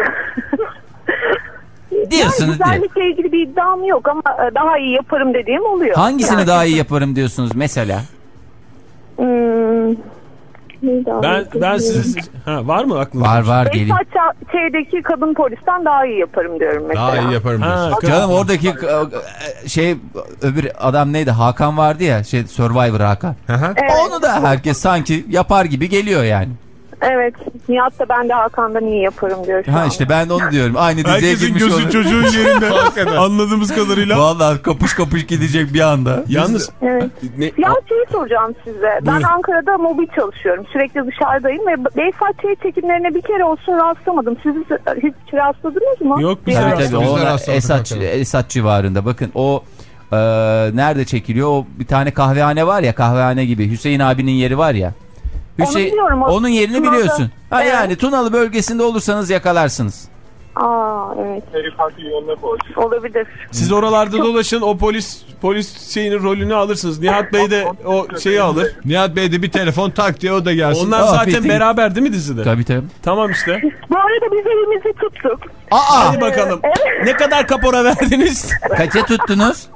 Yani
Diyorsunuz diye.
güzellikle ilgili bir iddiam yok ama daha iyi yaparım dediğim oluyor.
Hangisini
Yani.
daha iyi yaparım diyorsunuz mesela?
Hmm, neydi abi?
Ben ben siz ha, var mı aklınızda?
Var var gelin.
Behzat Ç- Ç'deki kadın polisten daha iyi yaparım diyorum mesela.
Daha iyi yaparım
Ha,
diyorsun.
Canım oradaki e, şey öbür adam neydi? Hakan vardı ya, şey Survivor Hakan.
Hı hı.
Evet,
Onu da herkes sanki yapar gibi geliyor yani.
evet. Nihat da ben de Hakan'dan iyi yaparım diyor şu
Ha
an.
işte ben de onu diyorum. Aynı diziye
Herkesin
girmiş
gözü
olur.
çocuğun yerinde. Anladığımız kadarıyla.
Vallahi kapış kapış gidecek bir anda.
Yalnız
Evet.
ne,
Ya şeyi soracağım size. Ben Ankara'da mobil çalışıyorum. Sürekli dışarıdayım ve Behzat Ç çekimlerine bir kere olsun rastlamadım. Siz hiç rastladınız mı?
Yok, biz
Yani-
de
Tabii tabii
Biz de
o
rastladık
Esat,
bakalım.
Esat civarında. Bakın o e, nerede çekiliyor? O bir tane kahvehane var ya, kahvehane gibi. Hüseyin abinin yeri var ya.
Onu biliyorum, o-
onun yerini
Tunalı.
biliyorsun. Ha
Evet.
yani Tunalı bölgesinde olursanız yakalarsınız.
Aa, evet. Olabilir.
siz oralarda dolaşın, o polis polis şeyinin rolünü alırsınız. Nihat Bey de o şeyi alır.
Nihat Bey de bir telefon tak diye o da gelsin.
Onlar
Aa,
zaten
bitti.
beraber değil mi dizide?
Tabii tabii.
Tamam işte.
Bu arada biz evimizi tuttuk.
Aa!
Hadi bakalım. Ne kadar kapora verdiniz?
Kaça tuttunuz?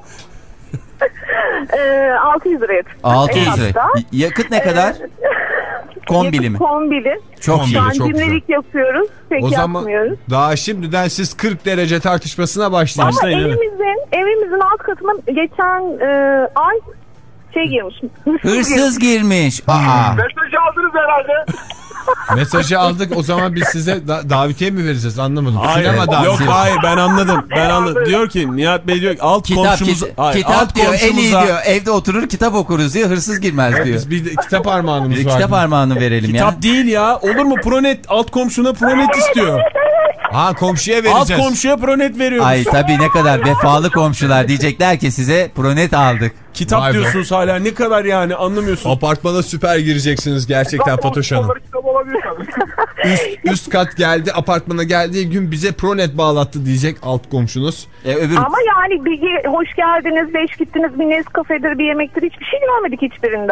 Ee, altı yüz liraya tuttuk.
altı yüz lira.
Esat'ta.
Y- Yakıt ne kadar? Kombili mi?
Kombili.
Çok iyi.
Kombili.
Şu an
çok güzel.
cimrilik yapıyoruz. Pek
O zaman
yapmıyoruz.
daha şimdiden siz kırk derece tartışmasına başlayın.
Ama
Başlayın, evet.
evimizin, evimizin alt katına geçen e, ay şey girmiş.
Hırsız girmiş. Aa.
Mesaj aldınız herhalde.
Mesajı aldık, o zaman biz size da- davetiye mi vereceğiz anlamadım.
Hayır,
Sinema davetiye.
yok hayır ben anladım. Ben anladım. Diyor ki Nihat Bey diyor ki alt
Kitap,
komşumuz
kit-
hayır,
kitap
alt
diyor en iyi
komşumuza
diyor. Evde oturur kitap okuruz diyor. Hırsız girmez diyor.
Biz bir de kitap armağanımız
Bir de
var.
kitap armağanı verelim ya.
kitap değil ya. Olur mu? Pronet alt komşuna Pronet istiyor.
Ha komşuya
Alt
vereceğiz.
komşuya Pronet veriyoruz.
Ay tabii ne kadar vefalı komşular diyecekler ki size Pronet aldık.
Kitap
Vay be.
diyorsunuz hala, ne kadar yani anlamıyorsunuz.
Apartmana süper gireceksiniz gerçekten Fatoş Hanım. üst, üst kat geldi, apartmana geldiği gün bize Pronet bağlattı diyecek alt komşunuz.
E, öbür
Ama yani bir hoş geldiniz, beş gittiniz, bir Nescafe'dir, bir yemektir, hiçbir şey görmedik hiçbirinden.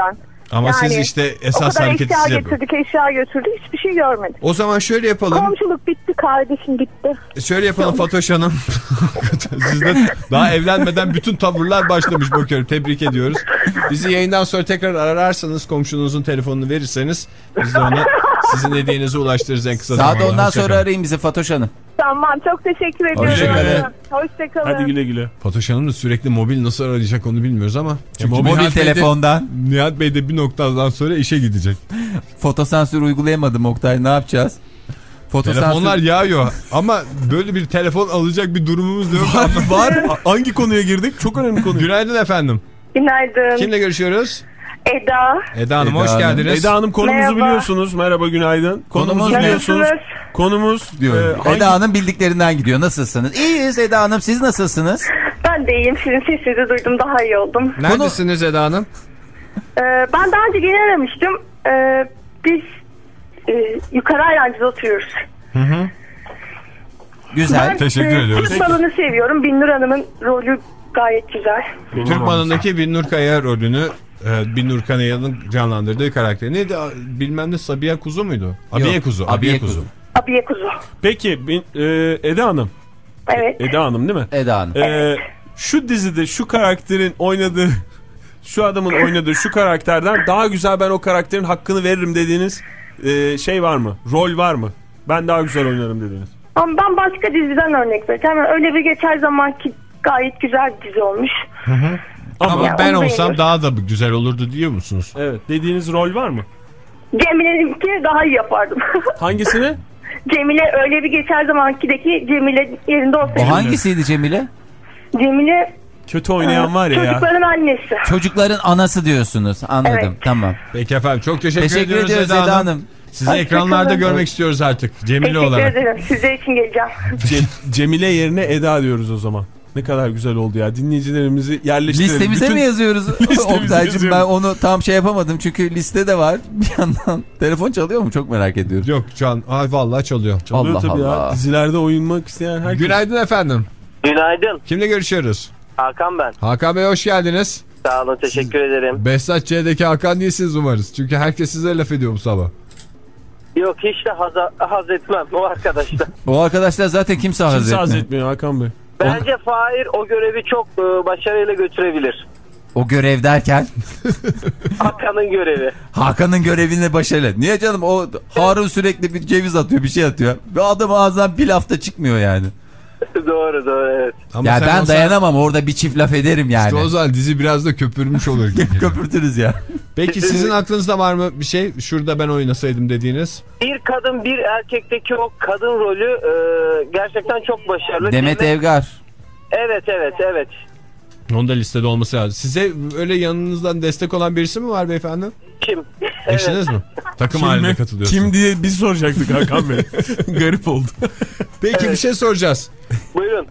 Ama
Yani
siz işte
o
esas
kadar
hareketi
eşya
siz yapın.
getirdik, eşya götürdük, hiçbir şey görmedik.
O zaman şöyle yapalım.
Komşuluk bitti, kardeşim bitti.
Şöyle yapalım Fatoş Hanım. Sizden daha evlenmeden bütün tavırlar başlamış bakıyorum. Tebrik ediyoruz. Bizi yayından sonra tekrar ararsanız, komşunuzun telefonunu verirseniz biz de ona sizin hediyenizi ulaştırırız en kısa zamanda.
Saat ondan
Hoşça
sonra
kalın.
arayın bizi Fatoş Hanım.
Tamam, çok teşekkür ediyorum.
Hoşçakalın.
Hoşçakalın.
Hadi güle güle.
Fatoş Hanım da sürekli mobil nasıl arayacak onu bilmiyoruz ama. Çünkü
mobil
Nihat Bey de-
telefondan.
Nihat Bey de bir noktadan sonra işe gidecek.
Fotosansür uygulayamadım Oktay, ne yapacağız? Fotosansür...
Telefonlar yağıyor ama böyle bir telefon alacak bir durumumuz da yok.
Var. Hangi konuya girdik? Çok önemli konu.
Günaydın efendim.
Günaydın.
Kimle görüşüyoruz?
Eda.
Eda Hanım
Eda
hoş
Hanım.
geldiniz.
Eda Hanım konumuzu
Merhaba.
biliyorsunuz. Merhaba, günaydın. Konumuzu
Konumuz ne?
biliyorsunuz.
Nasılsınız?
Konumuz
diyor.
e, hangi-
Eda Hanım bildiklerinden gidiyor. Nasılsınız? İyiyiz Eda Hanım. Siz nasılsınız?
Ben de iyiyim. Sizin sesinizi duydum, daha iyi oldum.
Neredesiniz Eda Hanım?
Ee, ben daha önce gene aramıştım. Ee, biz e, yukarı Ayrancı'da oturuyoruz.
Güzel.
Ben
teşekkür
e,
ediyoruz.
Türk balını seviyorum. Binnur Hanım'ın rolü gayet güzel.
Türk Malı'ndaki Binnur Kaya rolünü e, Binnur Kaya'nın canlandırdığı karakter. Neydi? Bilmem ne, Sabiha Kuzu muydu? Abiye
Yok,
Kuzu.
Abiye
Abiye
Kuzu.
Kuzu.
Abiye Kuzu.
Peki bin- e, Eda Hanım.
Evet.
Eda Hanım değil mi?
Eda Hanım.
E, şu dizide şu karakterin oynadığı, şu adamın oynadığı şu karakterden daha güzel, ben o karakterin hakkını veririm dediğiniz e, şey var mı? Rol var mı? Ben daha güzel oynarım dediğiniz.
Ama ben başka diziden örnek vereceğim. Yani öyle bir geçer zamanki gayet güzel bir dizi olmuş.
Ama
Ya,
ben
onu
olsam
beğeniyorum.
daha da güzel olurdu diyor musunuz?
Evet. Dediğiniz rol var mı?
Cemile'ninki daha iyi yapardım.
Hangisini?
Cemile öyle bir geçer zamankideki Cemile yerinde olsaydı.
O hangisiydi Cemile?
Cemile
Kötü oynayan var ya.
çocukların annesi.
Çocukların anası diyorsunuz. Anladım.
Evet.
Tamam.
Peki efendim, çok teşekkür,
Teşekkür
ediyoruz,
ediyoruz
Eda,
Eda
Hanım.
Hanım.
Sizi
Hoşça
ekranlarda
kalın.
görmek istiyoruz artık. Cemile
Teşekkür
olarak.
ederim. Sizler için geleceğim.
Ce- Cemile yerine Eda diyoruz o zaman. Ne kadar güzel oldu ya. Dinleyicilerimizi yerleştirelim.
Listemize
Bütün-
mi yazıyoruz? Oktay'cığım
yazıyoruz.
ben onu tam şey yapamadım çünkü listede var. Bir yandan telefon çalıyor mu? Çok merak ediyorum.
Yok Can, ay vallahi çalıyor.
Çalıyor
Allah
tabii
Allah.
ya. Dizilerde oynamak isteyen herkes.
Günaydın efendim.
Günaydın.
Kimle görüşüyoruz?
Hakan ben.
Hakan Bey hoş geldiniz.
Sağ olun, teşekkür ederim.
Behzat Ç'deki Hakan değilsiniz umarız. Çünkü herkes size laf ediyor bu sabah.
Yok, hiç de haz, haz etmem o arkadaşlar.
O arkadaşlar zaten kimse haz
Kimse haz
etmiyor.
etmiyor Hakan Bey.
Bence Fahir o görevi çok e, başarıyla götürebilir.
O görev derken
Hakan'ın görevi.
Hakan'ın görevini başarılı. Niye canım, o Harun sürekli bir ceviz atıyor, bir şey atıyor. Ve adam ağzından bir lafta çıkmıyor yani.
Doğru doğru, evet.
Ama
Ya
sen
ben
olsan-
dayanamam, orada bir çift laf ederim yani.
İşte o zaman dizi biraz da köpürmüş olur.
Köpürtürüz ya.
Peki sizin aklınızda var mı bir şey? Şurada ben oynasaydım dediğiniz.
Bir kadın bir erkekteki o kadın rolü e, gerçekten çok başarılı.
Demet Evgar.
Evet evet evet.
Onun da listede olması lazım. Size öyle yanınızdan destek olan birisi mi var beyefendi?
Kim?
Eşiniz mi? Takım
Kim,
halinde
mi?
katılıyorsunuz.
Kim diye biz soracaktık Hakan Bey. Garip oldu.
Peki
Evet.
bir şey soracağız.
Buyurun.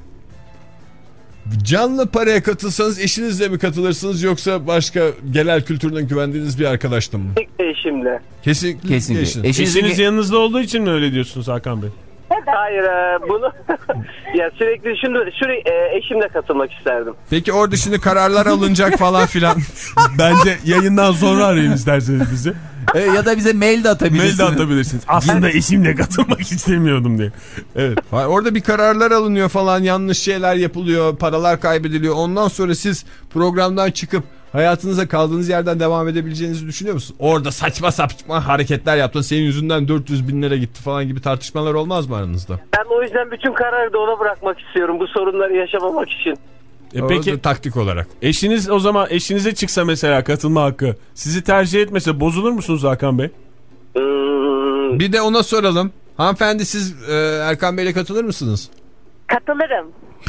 Canlı paraya katılsanız eşinizle mi katılırsınız yoksa başka genel kültürden güvendiğiniz bir arkadaşla mı?
İlk eşimle.
Kesinlikle,
Kesinlikle.
eşiniz.
Eşiniz
Eşiniz yanınızda olduğu için mi öyle diyorsunuz Hakan Bey?
Hayır e, bunu ya sürekli düşündüm. Sürekli e, eşimle katılmak isterdim.
Peki orada şimdi kararlar alınacak falan filan.
Bence yayından sonra arayın isterseniz bizi.
E, ya da bize mail de atabilirsiniz.
Mail de atabilirsiniz. Aslında eşimle katılmak istemiyordum diye. Evet.
Hayır, orada bir kararlar alınıyor falan, yanlış şeyler yapılıyor, paralar kaybediliyor. Ondan sonra siz programdan çıkıp hayatınıza kaldığınız yerden devam edebileceğinizi düşünüyor musunuz? Orada saçma saçma hareketler yaptın, senin yüzünden dört yüz bin lira gitti falan gibi tartışmalar olmaz mı aranızda?
Ben o yüzden bütün kararı da ona bırakmak istiyorum bu sorunları yaşamamak için.
E
Orada
peki
taktik olarak.
eşiniz o zaman eşinize çıksa mesela katılma hakkı, sizi tercih etmese bozulur musunuz Hakan Bey?
Hmm,
Bir de ona soralım. Hanımefendi siz e, Erkan Bey'le katılır mısınız?
Katılırım.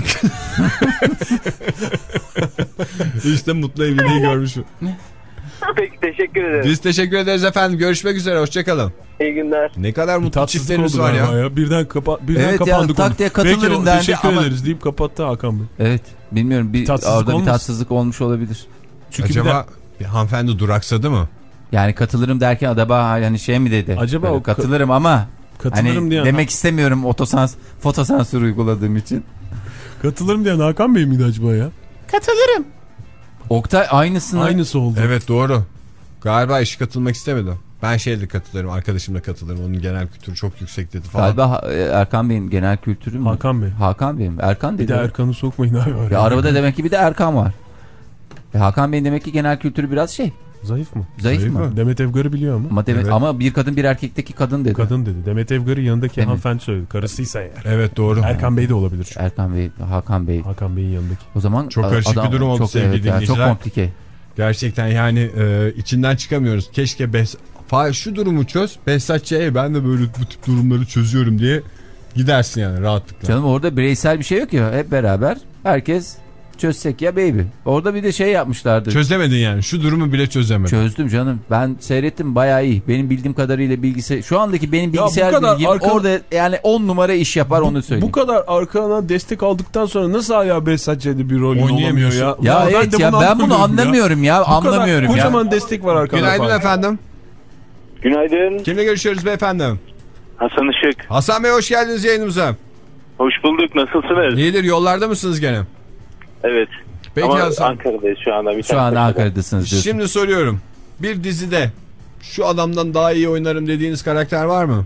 İşte mutlu evliliği görmüşüm.
peki teşekkür ederim.
Biz teşekkür ederiz efendim. Görüşmek üzere. Hoşçakalın.
İyi günler.
Ne kadar mutlu
Tatsızlık
çiftlerimiz
oldu
var ya.
galiba ya. Birden, kapa birden
Evet ya,
kapandı
tak
konu.
diye katılırım
Peki,
dendi
teşekkür
ama-
ederiz deyip kapattı Hakan Bey.
Evet. Bilmiyorum, bir
Tatsızlık
orada bir
olmaz.
tatsızlık olmuş olabilir.
Çünkü
Acaba bir hanımefendi duraksadı mı?
Yani katılırım derken acaba hani şey mi dedi?
Acaba
Böyle
o ka-
katılırım ama
katılırım
hani
diyen
demek istemiyorum otosans fotosansür uyguladığım için.
katılırım diyen Hakan Bey miydi acaba ya?
Oktay aynısını.
Aynısı oldu.
Evet doğru. Galiba işe katılmak istemedi. Ben şeyle katılırım, arkadaşımla katılırım. Onun genel kültürü çok yüksek dedi falan.
Galiba Erkan Bey'in genel kültürü mü?
Hakan Bey.
Hakan Bey'im. Erkan dedi.
Bir de Erkan'ı sokmayın abi.
Ya arabada demek ki bir de Erkan var. E Hakan Bey'in demek ki genel kültürü biraz şey.
Zayıf mı?
Zayıf,
Zayıf
mı?
mı? Demet Evgar'ı biliyor mu?
Ama, Demet,
evet.
ama bir kadın bir erkekteki kadın dedi.
Kadın dedi. Demet Evgar'ı yanındaki
Demet.
hanımefendi söyledi. Karısıysa eğer.
Evet doğru.
Erkan Bey de olabilir çünkü.
Erkan Bey, Hakan Bey.
Hakan Bey'in yanındaki.
O zaman
Çok karışık
adam,
bir durum oldu
çok,
sevgili
evet ya,
dinleyiciler.
çok komplike.
Gerçekten yani e, içinden çıkamıyoruz. Keşke Bes şu durumu çöz. Behzat Ç'ye ben de böyle bu tip durumları çözüyorum diye gidersin yani rahatlıkla.
Canım orada bireysel bir şey yok ya. Hep beraber herkes çözsek ya baby. Orada bir de şey yapmışlardı.
Çözemedin yani. Şu durumu bile çözemedin.
Çözdüm canım. Ben seyrettim bayağı iyi. Benim bildiğim kadarıyla bilgisayar. Şu andaki benim bilgisayar
kadar
bilgim
arka...
orada yani on numara iş yapar
bu,
onu söyleyeyim.
Bu kadar arkana destek aldıktan sonra nasıl hala Behzat Ç'de bir rol olamıyor ya?
Ya,
ya
evet ya ben bunu anlamıyorum ya. ya. Anlamıyorum
ya. Kocaman
ya.
destek var arkada.
Günaydın
falan.
efendim.
Günaydın.
Kimle görüşüyoruz beyefendi?
Hasan Işık.
Hasan Bey hoş geldiniz yayınımıza.
Hoş bulduk. Nasılsınız?
İyidir, yollarda mısınız gene?
Evet.
Peki
Ama
Hasan.
Ankara'dayız şu anda. Bir
Şu an Ankara'dasınız diyorsun.
Şimdi soruyorum. Bir dizide şu adamdan daha iyi oynarım dediğiniz karakter var mı?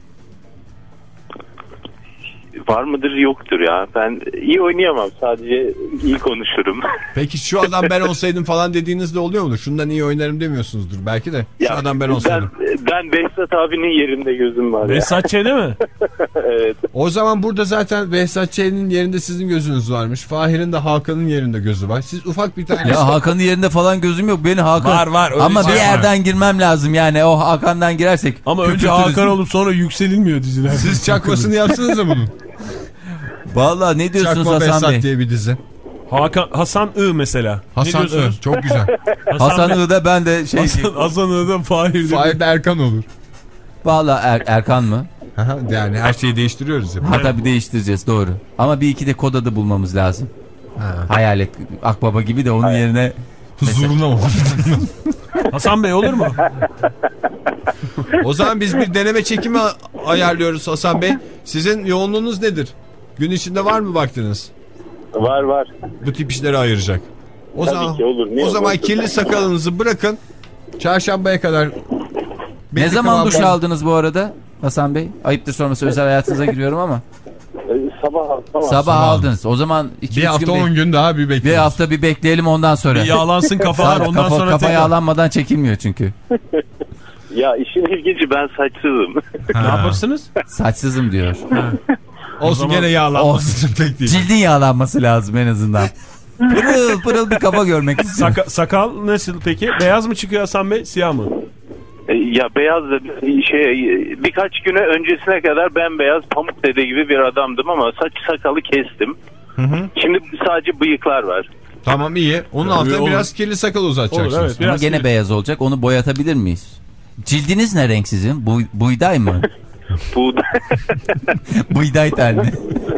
Var mıdır yoktur ya. Ben iyi oynayamam. Sadece iyi konuşurum.
Peki şu adam ben olsaydım falan dediğinizde oluyor mudur? Şundan iyi oynarım demiyorsunuzdur belki de. Şu
ya,
adam ben olsaydım.
Ben, ben Behzat abinin yerinde gözüm var.
Behzat Ç'de mi?
Evet.
O zaman burada zaten Behzat Ç'nin yerinde sizin gözünüz varmış. Fahir'in de Hakan'ın yerinde gözü var. Siz ufak bir tane...
Ya Hakan'ın yerinde falan gözüm yok. Beni Hakan...
Var var.
Ama
şey
bir yerden var. Girmem lazım yani. O Hakan'dan girersek...
Ama önce Hakan olup sonra yükselinmiyor diziler.
Siz çakmasını yapsınız da bunun.
Vallahi ne diyorsunuz
Çakma
Hasan
Behzat
Bey?
diye bir dizi.
Hakan, Hasan I mesela.
Hasan I çok güzel.
Hasan I'da ben de şey...
Hasan, Hasan I'da Fahir'de.
Fahir'de Erkan olur.
Vallahi er, Erkan mı?
Yani her şeyi değiştiriyoruz ya.
Ha tabii değiştireceğiz doğru. Ama bir iki de kod adı bulmamız lazım. Ha. Hayalet Akbaba gibi de onun Hayır. yerine...
Huzuruna olur.
Hasan Bey olur mu?
O zaman biz bir deneme çekimi ayarlıyoruz Hasan Bey. Sizin yoğunluğunuz nedir? Gün içinde var mı vaktiniz?
Var var.
Bu tip işleri ayıracak. O
Tabii
zaman
ki olur. Ne
o
olur?
zaman kirli sakalınızı bırakın. Çarşambaya kadar.
Ne zaman duş aldınız bu arada Hasan Bey? Ayıptır sorması, özel hayatınıza giriyorum ama.
Sabah sabah.
Sabah aldınız. O zaman iki
bir hafta on gün daha bir bekleyelim.
Bir hafta bir bekleyelim ondan sonra.
Bir yağlansın kafalar ondan
kafa,
sonra.
Kafa
tekrar.
yağlanmadan çekilmiyor çünkü.
Ya işin ilginci ben saçsızım.
Ne yaparsınız?
Saçsızım diyor.
Olsun zaman... gene yağlanmasın pek değil.
Cildin yağlanması lazım en azından. Pırıl pırıl bir kafa görmek istiyorum.
Saka, sakal nasıl peki? Beyaz mı çıkıyor Hasan Bey, siyah mı?
Ya beyaz da şey birkaç güne öncesine kadar bembeyaz pamuk dede gibi bir adamdım ama saç sakalı kestim. Hı hı. Şimdi sadece bıyıklar var.
Tamam iyi. Onun altına
olur.
biraz kirli sakal uzatacaksınız.
Olur, evet,
ama gene kirli. Beyaz olacak. Onu boyatabilir miyiz? Cildiniz ne renk sizin? Bu, buğday mı?
Buğday.
Buğday tenli.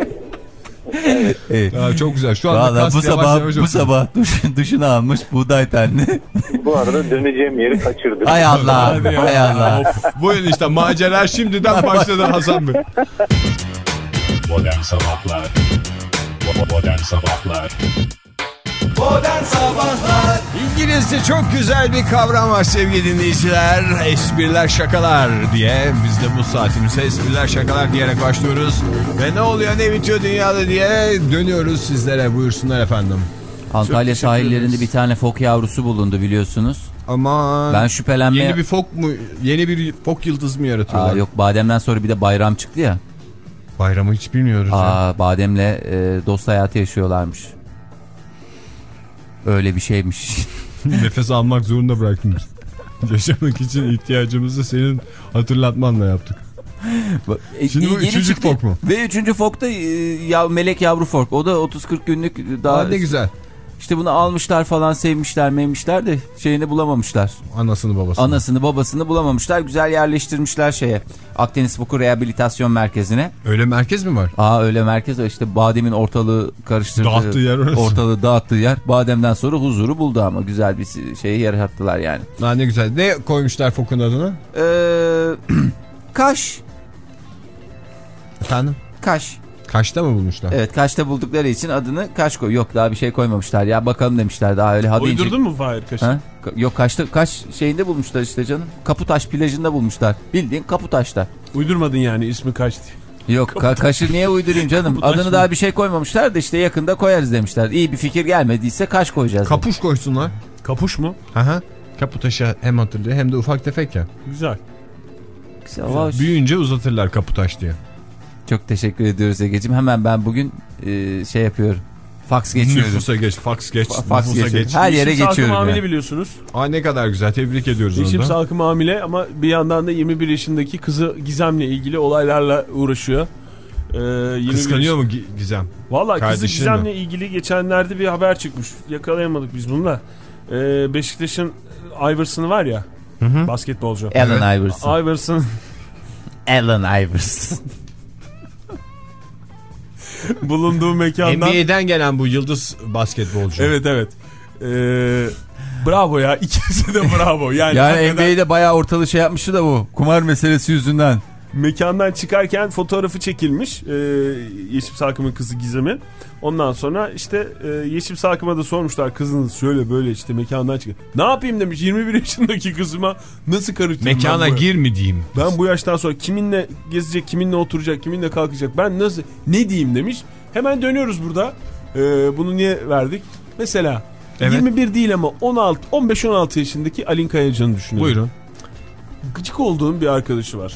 Evet. Evet. Ya çok güzel. Şu anda
vallahi bu sabah yavaş bu sabah duş, duşunu almış buğday tenli.
Bu arada döneceğim yeri kaçırdım.
Hay Allah. Hay Allah.
Buyurun işte macera şimdiden başladı Hasan Bey.
Modern Sabahlar. Modern Sabahlar.
Modern Sabahlar.
İngilizce çok güzel bir kavram var sevgili dinleyiciler. Espriler şakalar diye. Biz de bu saatimize espriler şakalar diyerek başlıyoruz. Ve ne oluyor ne bitiyor dünyada diye dönüyoruz sizlere. Buyursunlar efendim.
Antalya sahillerinde bir tane fok yavrusu bulundu biliyorsunuz.
Aman.
Ben şüphelenmeye...
Yeni bir fok mu? Yeni bir fok yıldız mı yaratıyorlar?
Aa, yok bademden sonra bir de bayram çıktı ya.
Bayramı hiç bilmiyoruz.
Aa, ya. Bademle e, dost hayatı yaşıyorlarmış. Öyle bir şeymiş.
Nefes almak zorunda bıraktım. Yaşamak için ihtiyacımızı senin hatırlatmanla yaptık. Şimdi bu üçüncü çıktı. Fok mu?
Ve üçüncü fok da ya, melek yavru fok. O da otuz kırk günlük daha...
Aa, ne güzel.
İşte bunu almışlar falan, sevmişler meymişler de şeyini bulamamışlar.
Anasını babasını.
Anasını babasını bulamamışlar. Güzel yerleştirmişler şeye. Akdeniz Foku Rehabilitasyon Merkezi'ne.
Öyle merkez mi var?
Aa öyle merkez var. İşte Badem'in ortalığı karıştırdığı.
Dağıttığı yer orası.
Ortalığı dağıttığı yer. Badem'den sonra huzuru buldu ama güzel bir şeyi yarattılar yani.
Ha, ne güzel. Ne koymuşlar fokun adını?
Ee, Kaş.
Efendim?
Kaş.
Kaş'ta mı bulmuşlar?
Evet, Kaş'ta buldukları için adını Kaş koy. Yok, daha bir şey koymamışlar ya, bakalım demişler daha öyle. Hadi
Uydurdun
ince...
mu Fahir Kaş'ı?
Ha? Yok, Kaş'ta, Kaş şeyinde bulmuşlar işte canım. Kaputaş plajında bulmuşlar. Bildiğin Kaputaş'ta.
Uydurmadın yani ismi Kaş diye.
Yok, ka Kaş'ı niye uydurayım canım? Adını mı? Daha bir şey koymamışlar da işte yakında koyarız demişler. İyi bir fikir gelmediyse Kaş koyacağız.
Kapuş koysunlar.
Kapuş mu?
Aha. Kaputaş'a hem hatırlıyor hem de ufak tefek ya.
Güzel.
Güzel. Güzel.
Büyüyünce uzatırlar Kaputaş diye.
Çok teşekkür ediyoruz Ege'ciğim. Hemen ben bugün e, şey yapıyorum. Fax geçiyorum.
Nüfusa geç, fax geç.
Fax geç. Her yere
Yeşim
geçiyorum.
Salkım hamile
yani.
biliyorsunuz.
Aa, ne kadar güzel, tebrik ediyoruz onu da.
Yeşim Salkım hamile ama bir yandan da yirmi bir yaşındaki kızı Gizem'le ilgili olaylarla uğraşıyor. Ee,
Kıskanıyor mu Gizem?
Valla kızı Gizem'le
mi?
ilgili geçenlerde bir haber çıkmış. Yakalayamadık biz bununla. Ee, Beşiktaş'ın Iverson'ı var ya. Hı hı. Basketbolcu.
Allen Iverson.
Iverson.
Allen Iverson.
Bulunduğu mekandan.
N B A'den gelen bu yıldız basketbolcu.
Evet evet. Ee, bravo ya. İkisi de bravo. Yani,
yani N B A'de bayağı ortalığı şey yapmıştı da bu. Kumar meselesi yüzünden.
Mekandan çıkarken fotoğrafı çekilmiş. Ee, Yeşim Salkım'ın kızı Gizem'in. Ondan sonra işte e, Yeşim Salkım'a da sormuşlar, kızınız şöyle böyle işte mekandan çıkıyor. Ne yapayım demiş, yirmi bir yaşındaki kızıma nasıl karıştırayım?
Mekana gir mi diyeyim?
Ben bu yaştan sonra kiminle gezecek, kiminle oturacak, kiminle kalkacak, ben nasıl ne diyeyim demiş. Hemen dönüyoruz burada. Ee, bunu niye verdik? Mesela evet. yirmi bir değil ama on altı, on beş on altı yaşındaki Alin Kayacan'ı düşünüyorum.
Buyurun.
Gıcık olduğum bir arkadaşı var.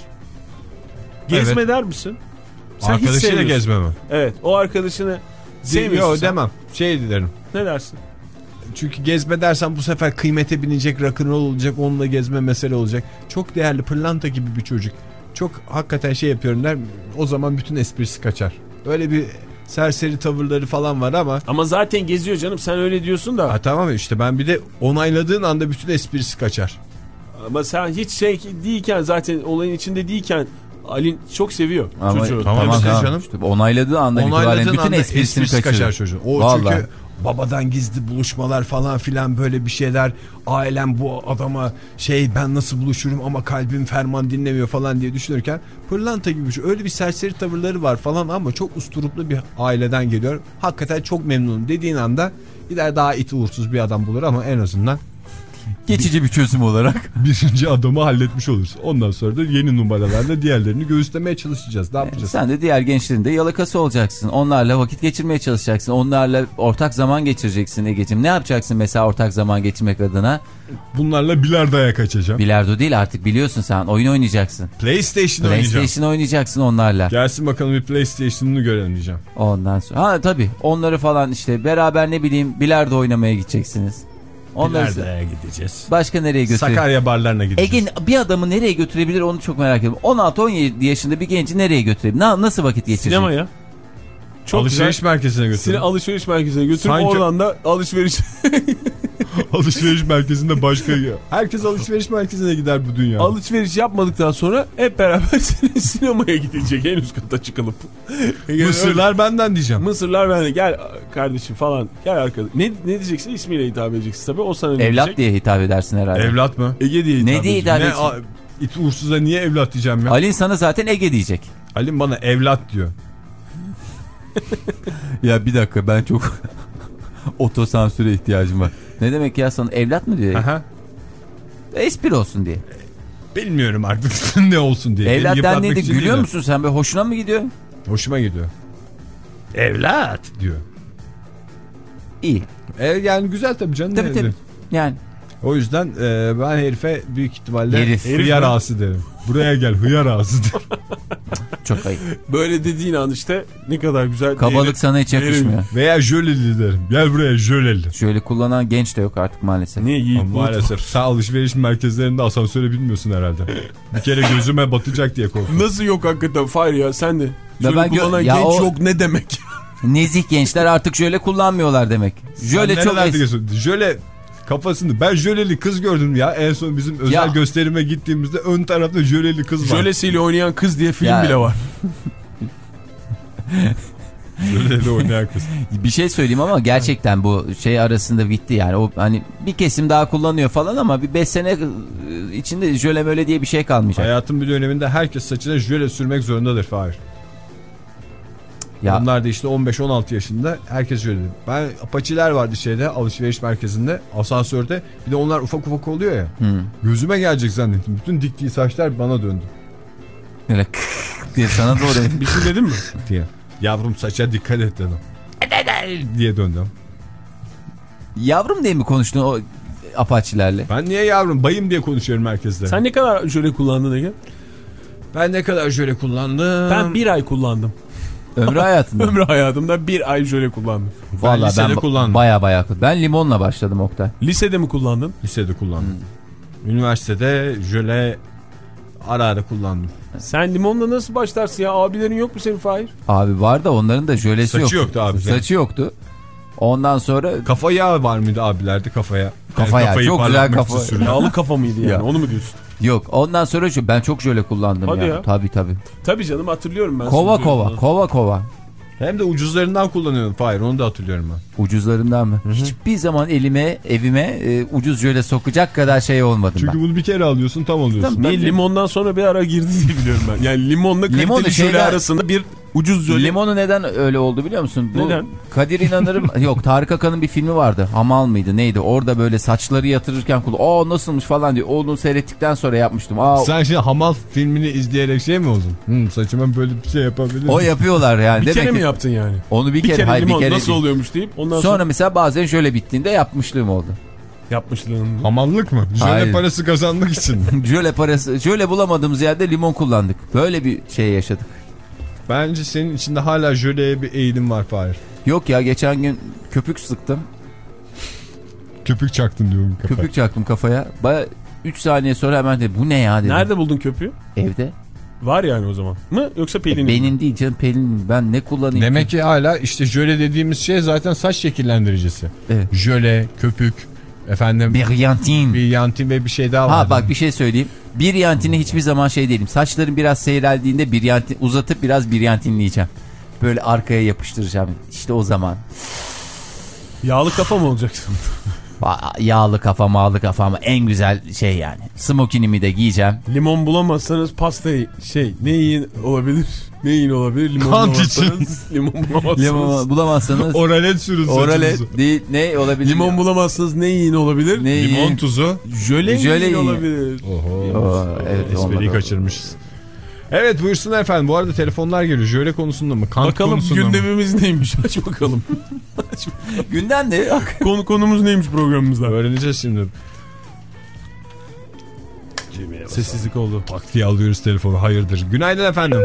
Gezme evet. der misin?
Sen arkadaşıyla gezme mi?
Evet, o arkadaşını sevmiyorsun.
Yok demem. Şey derim.
Ne dersin?
Çünkü gezme dersen bu sefer kıymete binecek, rock'n'roll olacak, onunla gezme mesele olacak. Çok değerli, pırlanta gibi bir çocuk. Çok hakikaten şey yapıyorum der. O zaman bütün esprisi kaçar. Öyle bir serseri tavırları falan var ama.
Ama zaten geziyor canım, sen öyle diyorsun da.
Ha, tamam işte ben bir de onayladığın anda bütün esprisi kaçar.
Ama sen hiç şey değilken, zaten olayın içinde değilken Alin çok seviyor
ama
çocuğu.
Tamam, tamam işte canım. İşte onayladığı andan
onayladığın
itibaren bütün
anda
esprisini
esprisi kaçar çocuğun. O
vallahi.
Çünkü babadan gizli buluşmalar falan filan böyle bir şeyler. Ailem bu adama şey ben nasıl buluşurum ama kalbim ferman dinlemiyor falan diye düşünürken pırlanta gibi bir şey. Öyle bir serseri tavırları var falan ama çok usturuplu bir aileden geliyor. Hakikaten çok memnunum dediğin anda gider daha iti uğursuz bir adam bulur ama en azından
geçici bir çözüm olarak
birinci adamı halletmiş oluruz. Ondan sonra da yeni numaralarla diğerlerini göğüslemeye çalışacağız. Ne yapacağız?
Sen de diğer gençlerin de yalakası olacaksın. Onlarla vakit geçirmeye çalışacaksın. Onlarla ortak zaman geçireceksin Ege'ciğim. Ne yapacaksın mesela ortak zaman geçirmek adına?
Bunlarla bilardoya kaçacağım.
Bilardo değil artık, biliyorsun sen. Oyun oynayacaksın.
PlayStation oynayacağım.
PlayStation oynayacaksın onlarla.
Gelsin bakalım bir PlayStation'ını görelim diyeceğim.
Ondan sonra. Ha tabii onları falan işte beraber ne bileyim bilardo oynamaya gideceksiniz.
Bilardo'ya gideceğiz.
Başka nereye götürebilir?
Sakarya barlarına gideceğiz.
Ege bir adamı nereye götürebilir onu çok merak ediyorum. on altı on yedi yaşında bir genci nereye götürebilir? Nasıl vakit geçirecek?
Sinemaya. Çok
alışveriş güzel. Merkezine götürün.
Alışveriş merkezine götürün. Sanki... Oradan da alışveriş.
Alışveriş merkezinde başka ya. Herkes alışveriş merkezine gider bu dünya.
Alışveriş yapmadıktan sonra hep beraber sinemaya gidilecek. En üst kata çıkılıp.
Mısırlar benden diyeceğim.
Mısırlar benden. Gel kardeşim falan. Gel arkadaş. Ne, ne diyeceksin? İsmiyle hitap edeceksin tabii. O sana ne
evlat
diyecek?
diye hitap edersin herhalde.
Evlat mı?
Ege diye hitap
Ne diye hitap edeceksin?
İt uğursuza niye evlat diyeceğim ya?
Alin sana zaten Ege diyecek.
Alin bana evlat diyor.
Ya bir dakika, ben çok otosansüre ihtiyacım var. Ne demek ya, sana evlat mı diyor?
Aha.
Espri olsun diye.
Bilmiyorum artık ne olsun diye.
Evlat dendiğinde gülüyor musun sen? Be hoşuna mı gidiyor?
Hoşuma gidiyor. Evlat diyor.
İyi.
E, yani güzel tabii canım.
Tabii tabii. Yani.
O yüzden e, ben herife büyük ihtimalle
Herif.
hıyar ağası derim. Buraya gel hıyar ağası derim.
Çok ayıp.
Böyle dediğin an işte ne kadar güzel.
Kabalık
değeri,
sana hiç yakışmıyor.
Veya jöleli derim. Gel buraya jöleli.
Şöyle kullanan genç de yok artık maalesef.
Niye iyi?
Maalesef. Sen alışveriş merkezlerinde asansöre bilmiyorsun herhalde. Bir kere gözüme batacak diye korkuyorum.
Nasıl yok hakikaten Fahir ya, sen de. Şöyle
ben
kullanan
ya
genç
o...
yok ne demek?
Nezih gençler artık jöle kullanmıyorlar demek. Jöle çok es...
Jöle kafasını, ben jöleli kız gördüm ya en son bizim özel ya. gösterime gittiğimizde ön tarafta jöleli kız var.
Jölesiyle oynayan kız diye film
ya.
bile var.
Jöleli oynayan kız.
Bir şey söyleyeyim ama gerçekten bu şey arasında bitti yani. O hani bir kesim daha kullanıyor falan ama bir beş sene içinde jöle möle diye bir şey kalmayacak.
Hayatın bir döneminde herkes saçına jöle sürmek zorundadır Fahir.
Ya.
Onlar da işte on beş on altı yaşında, herkes şöyle dedi. Ben apaçiler vardı şeyde, alışveriş merkezinde, asansörde, bir de onlar ufak ufak oluyor ya.
Hmm.
Gözüme gelecek zannettim. Bütün diktiği saçlar bana döndü.
Böyle diye sana doğru.
Bir şey dedin mi?
Diye. Yavrum saça dikkat et dedim. diye döndüm.
Yavrum diye mi konuştun o apaçilerle?
Ben niye yavrum? Bayım diye konuşuyorum herkesle.
Sen ne kadar jöle kullandın Ege?
Ben ne kadar jöle kullandım?
Ben bir ay kullandım.
Ömrü hayatında.
Ömrü hayatımda bir ay jöle kullandım.
Vallahi
ben lisede
ben
kullandım.
Baya baya. Ben limonla başladım Oktay.
Lisede mi kullandın?
Lisede kullandım. Hmm. Üniversitede jöle ara ara kullandım.
Sen limonla nasıl başlarsın ya? Abilerin yok mu senin Fahir?
Abi var da onların da jölesi
Saçı
yoktu.
yoktu abi.
Saçı yoktu. Ondan sonra...
Kafa yağı var mıydı abilerde kafaya?
Kafa
yani
yağı. Çok güzel kafa.
Yağlı kafa mıydı yani?
Ya.
Onu mu diyorsun?
Yok. Ondan sonra şu, ben çok jöle kullandım.
Hadi
ya.
ya.
Tabii tabii.
Tabii canım, hatırlıyorum ben.
Kova kova. Kova kova.
Hem de ucuzlarından kullanıyordum. Hayır, onu da hatırlıyorum ben.
Ucuzlarından mı? Hı-hı. Hiçbir zaman elime, evime e, ucuz jöle sokacak kadar şey olmadım.
Çünkü
ben.
bunu bir kere alıyorsun, tam alıyorsun.
Niye limondan sonra bir ara girdi diye biliyorum ben. Yani limonla kaliteli
Limonu
jöle
şeyden...
arasında bir ucuz jöle.
Limonu neden öyle oldu biliyor musun? Bu
neden?
Kadir İnanır'ın yok Tarık Akan'ın bir filmi vardı. Hamal mıydı neydi? Orada böyle saçları yatırırken kulu aa nasılmış falan diyor. Onu seyrettikten sonra yapmıştım. Aa,
sen şimdi Hamal filmini izleyerek şey mi oldun? Hmm, saçıma böyle bir şey yapabilirim.
O yapıyorlar yani.
Bir
Demek
kere
ki...
mi yaptın yani?
Onu bir,
bir
kere,
kere
hayır,
limon
bir kere
nasıl
değil.
oluyormuş deyip ondan
sonra...
sonra
mesela bazen şöyle bittiğinde yapmışlığım oldu.
Yapmışlığın mı?
Hamallık mı? Jöle
Hayır.
parası kazanmak için.
Jöle parası, jöle bulamadığımız yerde limon kullandık. Böyle bir şey yaşadık.
Bence senin içinde hala jöleye bir eğilim var Fahir.
Yok ya, geçen gün köpük sıktım.
Köpük çaktın diyorum kafaya.
Köpük çaktım kafaya. Baya üç saniye sonra hemen de bu ne ya dedim.
Nerede buldun köpüğü?
Evde.
Var yani o zaman mı yoksa Pelin?
E, benim değil canım, Pelin. Ben ne kullanayım?
Demek ki hala işte jöle dediğimiz şey zaten saç şekillendiricisi.
Evet.
Jöle, köpük, efendim
Brillantin.
Brillantin ve bir şey daha var.
Ha bak bir şey söyleyeyim. Brillantin'e hiçbir zaman şey değilim. Saçlarım biraz seyreldiğinde brillantin uzatıp biraz brillantinleyeceğim. Böyle arkaya yapıştıracağım. İşte o zaman.
Yağlı kafa mı olacaksın?
Yağlı kafa, mağlı kafa ama en güzel şey yani. Smokinimi de giyeceğim.
Limon bulamazsanız pastayı şey ne yiyin olabilir? Ne yiyin olabilir? Limon bulamazsanız. Limon bulamazsanız.
Limon bulamazsanız.
Oralet sürün
Oralet değil, ne olabilir?
Limon bulamazsanız ne yiyin olabilir?
Ne
Limon
yiyin?
tuzu.
Jöle,
Jöle
yiyin
yiyin.
olabilir.
Oho.
Oo, evet,
espriyi kaçırmışız. Evet buyursunlar efendim. Bu arada telefonlar geliyor. Jöle konusunda mı? Kant
bakalım
konusunda
gündemimiz
mı?
neymiş? Aç bakalım.
Günden ne?
Konu, konumuz neymiş programımızda?
Öğreneceğiz şimdi.
Sessizlik oldu.
Tak diye alıyoruz telefonu. Hayırdır? Günaydın efendim.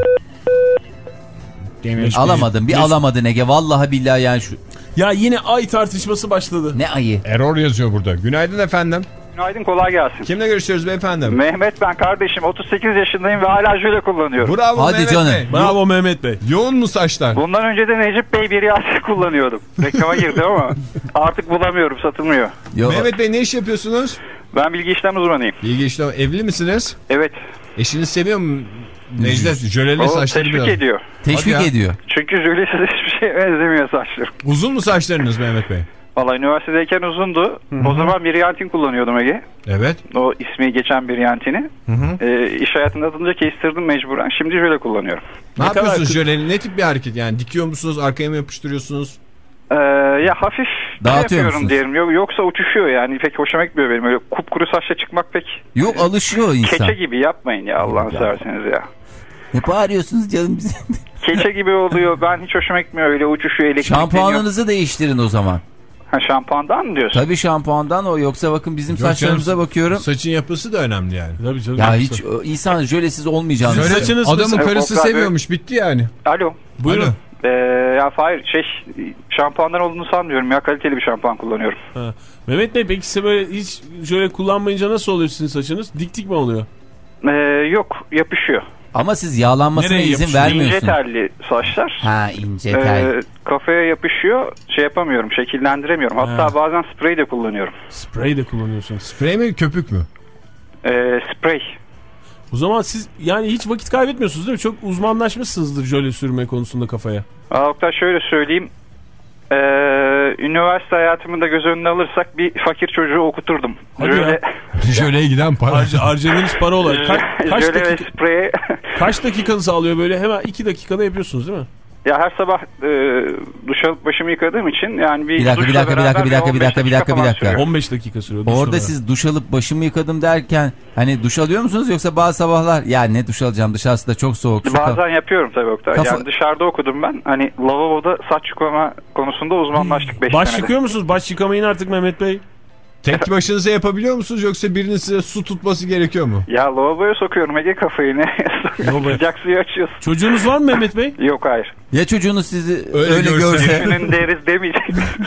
Alamadım. Bir alamadın Ege. Vallahi billahi yani şu.
Ya yine ay tartışması başladı.
Ne ayı?
Error yazıyor burada. Günaydın efendim.
Günaydın, kolay gelsin.
Kimle görüşüyoruz beyefendi?
Mehmet ben kardeşim, otuz sekiz yaşındayım ve hala jöle kullanıyorum.
Bravo
Hadi
Mehmet
canım.
Bey.
Bravo Mehmet Bey.
Yoğun mu saçlar?
Bundan önce de Necip Bey bir yağsı kullanıyordum. Reklama girdim ama artık bulamıyorum, satılmıyor.
Yo.
Mehmet Bey ne iş yapıyorsunuz?
Ben bilgi işlem uzmanıyım.
İlgi işlem. Evli misiniz?
Evet.
Eşiniz seviyor mu? Necdet jöleli
O
saçları
teşvik
biraz.
ediyor.
Teşvik
Hadi ya.
ediyor.
Çünkü jölesiz hiçbir şeye benzemiyor saçlarım.
Uzun mu saçlarınız Mehmet Bey?
Valla üniversitedeyken uzundu.
Hı-hı.
O zaman Brillantin kullanıyordum Ege.
Evet.
O ismi geçen Brillantin'i. Ee, iş hayatında atınca kestirdim mecburen. Şimdi jöle kullanıyorum.
Ne,
Ne
yapıyorsunuz
kadar-
jöleli? Ne tip bir hareket yani? Dikiyor musunuz? Arkaya mı yapıştırıyorsunuz?
Ee, ya hafif
Dağıtıyor
yapıyorum
musunuz?
diyelim. Yok, yoksa uçuşuyor yani. Pek hoşuma gitmiyor benim. Öyle kupkuru saçla çıkmak pek
Yok, alışıyor insan.
keçe gibi yapmayın ya Allah'ını
Ya.
severseniz ya.
Ne bağırıyorsunuz canım bize?
Keçe gibi oluyor. Ben hiç hoşuma gitmiyor öyle uçuşuyor, elektrikleniyor.
Şampuanınızı değiştirin o zaman.
Ha, şampuandan mı diyorsun?
Tabii şampuandan o, yoksa bakın bizim
Yok
saçlarımıza
canım,
bakıyorum.
Saçın yapısı da önemli yani.
Tabii canım.
Ya hiç o, insan jölesiz olmayacağını.
Jöle,
saçınız
adamın
mesela-
karısı
Oktay Bey.
seviyormuş, bitti yani.
Alo.
Buyurun.
Alo.
Ee, ya Fahir şey şampuandan olduğunu sanmıyorum ya, kaliteli bir şampuan kullanıyorum.
Ha. Mehmet Bey peki size böyle hiç jöle kullanmayınca nasıl oluyor sizin saçınız? Dik dik mi oluyor?
Ee, yok, yapışıyor.
Ama siz yağlanmasına
Nereye
izin
yapışıyor?
İnce
vermiyorsunuz.
telli saçlar.
Ha, ince tel.
Ee, kafaya yapışıyor, şey yapamıyorum, şekillendiremiyorum. Hatta
Ha.
bazen sprey de kullanıyorum.
Sprey de kullanıyorsunuz.
Sprey mi köpük mü?
Ee, sprey.
O zaman siz yani hiç vakit kaybetmiyorsunuz değil mi? Çok uzmanlaşmışsınızdır jöle sürme konusunda kafaya.
Aa, Oktay şöyle söyleyeyim. Ee, üniversite hayatımı da göz önüne alırsak bir fakir çocuğu okuturdum.
Hadi
Jöle,
Jöleye giden para.
Harca, harcadığınız para olarak. Ka kaç,
jöle ve
dakika,
spreye
kaç dakikanızı alıyor böyle? Hemen iki dakikada yapıyorsunuz değil mi?
Ya her sabah e, duş alıp başımı yıkadığım için yani bir
Bir dakika bir dakika bir dakika bir dakika bir dakika bir dakika bir dakika.
on beş dakika sürüyor.
Orada siz duş alıp başımı yıkadım derken hani duş alıyor musunuz yoksa bazı sabahlar ya ne duş alacağım dışarısı da çok soğuk. Şu
Bazen
kaf-
yapıyorum tabii Oktay.
Kafa...
Yani dışarıda okudum ben. Hani lavaboda saç yıkama konusunda uzmanlaştık beş
Baş
senede.
yıkıyor musunuz? Baş yıkamayın artık Mehmet Bey.
Tek başınıza yapabiliyor musunuz yoksa birinin size su tutması gerekiyor mu?
Ya lavaboya sokuyorum Ege kafayı ne? Sıcak suyu açıyorsun.
Çocuğunuz var mı Mehmet Bey?
Yok hayır.
Ya çocuğunuz sizi öyle,
Öyle
görse.
Eşinin deriz demeyecek.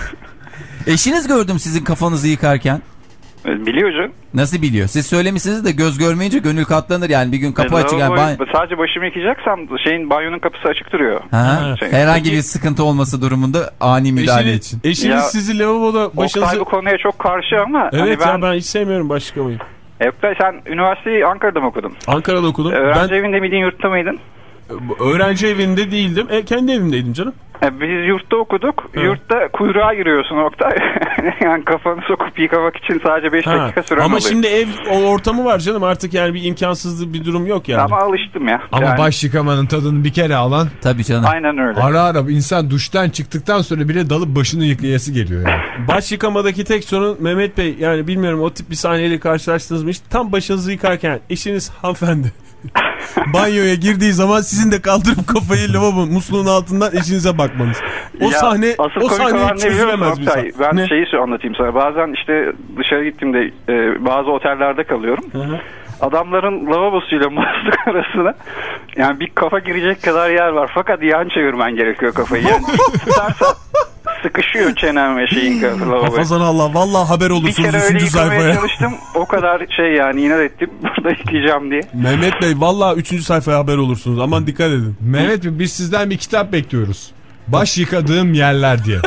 Eşiniz gördüm sizin kafanızı yıkarken.
Biliyor canım.
Nasıl biliyor? Siz söylemişsiniz de göz görmeyince gönül katlanır yani bir gün kapı
E,
açık. Yani
lavaboyu-
ban-
Sadece başımı yıkayacaksam şeyin banyonun kapısı açık duruyor.
Ha,
Şey,
herhangi
peki-
bir sıkıntı olması durumunda ani müdahale
Eşiniz,
için.
eşiniz
Ya,
sizi lavaboda başınızı...
Oktay bu konuya çok karşı ama.
Evet
hani
ya ben hiç sevmiyorum baş yıkamayı.
Oktay sen üniversiteyi Ankara'da mı okudun?
Ankara'da okudum.
Öğrenci
Ben
evinde miydin yurtta mıydın?
öğrenci evinde değildim. E, kendi evimdeydim canım.
E, biz yurtta okuduk.
Evet.
Yurtta kuyruğa giriyorsun Oktay. Yani kafanı sokup yıkamak için sadece beş
Ha,
dakika süren
ama
oluyor.
şimdi ev o ortamı var canım artık yani bir imkansızlık bir durum yok yani.
Ama alıştım ya.
Ama
Yani
baş yıkamanın tadını bir kere alan
Tabii canım.
aynen öyle.
ara ara insan duştan çıktıktan sonra bile dalıp başını yıkayası geliyor yani.
Baş yıkamadaki tek sorun Mehmet Bey yani bilmiyorum o tip bir sahneyle karşılaştınız mı hiç? Tam başınızı yıkarken eşiniz hanımefendi banyoya girdiği zaman sizin de kaldırıp kafayı lavabo musluğun altından eşinize bakmanız. O
Ya,
sahne
asıl
o
komik
sahne
olan ne biliyor musun
çözülemez bir
Oktay?
sahne.
Ben
Ne?
şeyi anlatayım sana. Bazen işte dışarı gittiğimde e, bazı otellerde kalıyorum.
Hı hı.
Adamların lavabosuyla musluk arasına yani bir kafa girecek kadar yer var. Fakat yan çevirmen gerekiyor kafayı. Yani tutarsa sıkışıyor çenen ve şeyin lavaboya.
Hafazan Allah vallahi haber
Bir
olursunuz
kere öyle
üçüncü
yıkamaya
sayfaya.
çalıştım. O kadar şey yani inat ettim. Burada yıkayacağım diye.
Mehmet Bey vallahi üçüncü sayfaya haber olursunuz. Aman dikkat edin.
Mehmet Bey biz sizden bir kitap bekliyoruz. Baş yıkadığım yerler diye.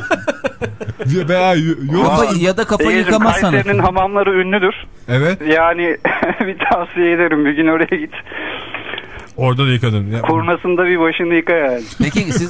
Veya yok.
Kafa, ya da kafa
Ege'cim,
yıkama sanatı.
Kayseri'nin hamamları ünlüdür.
Evet.
Yani bir tavsiye ederim. Bir gün oraya git.
Orada da yıkadın. Ya,
Kurnasında bir başını yıka yani.
Peki siz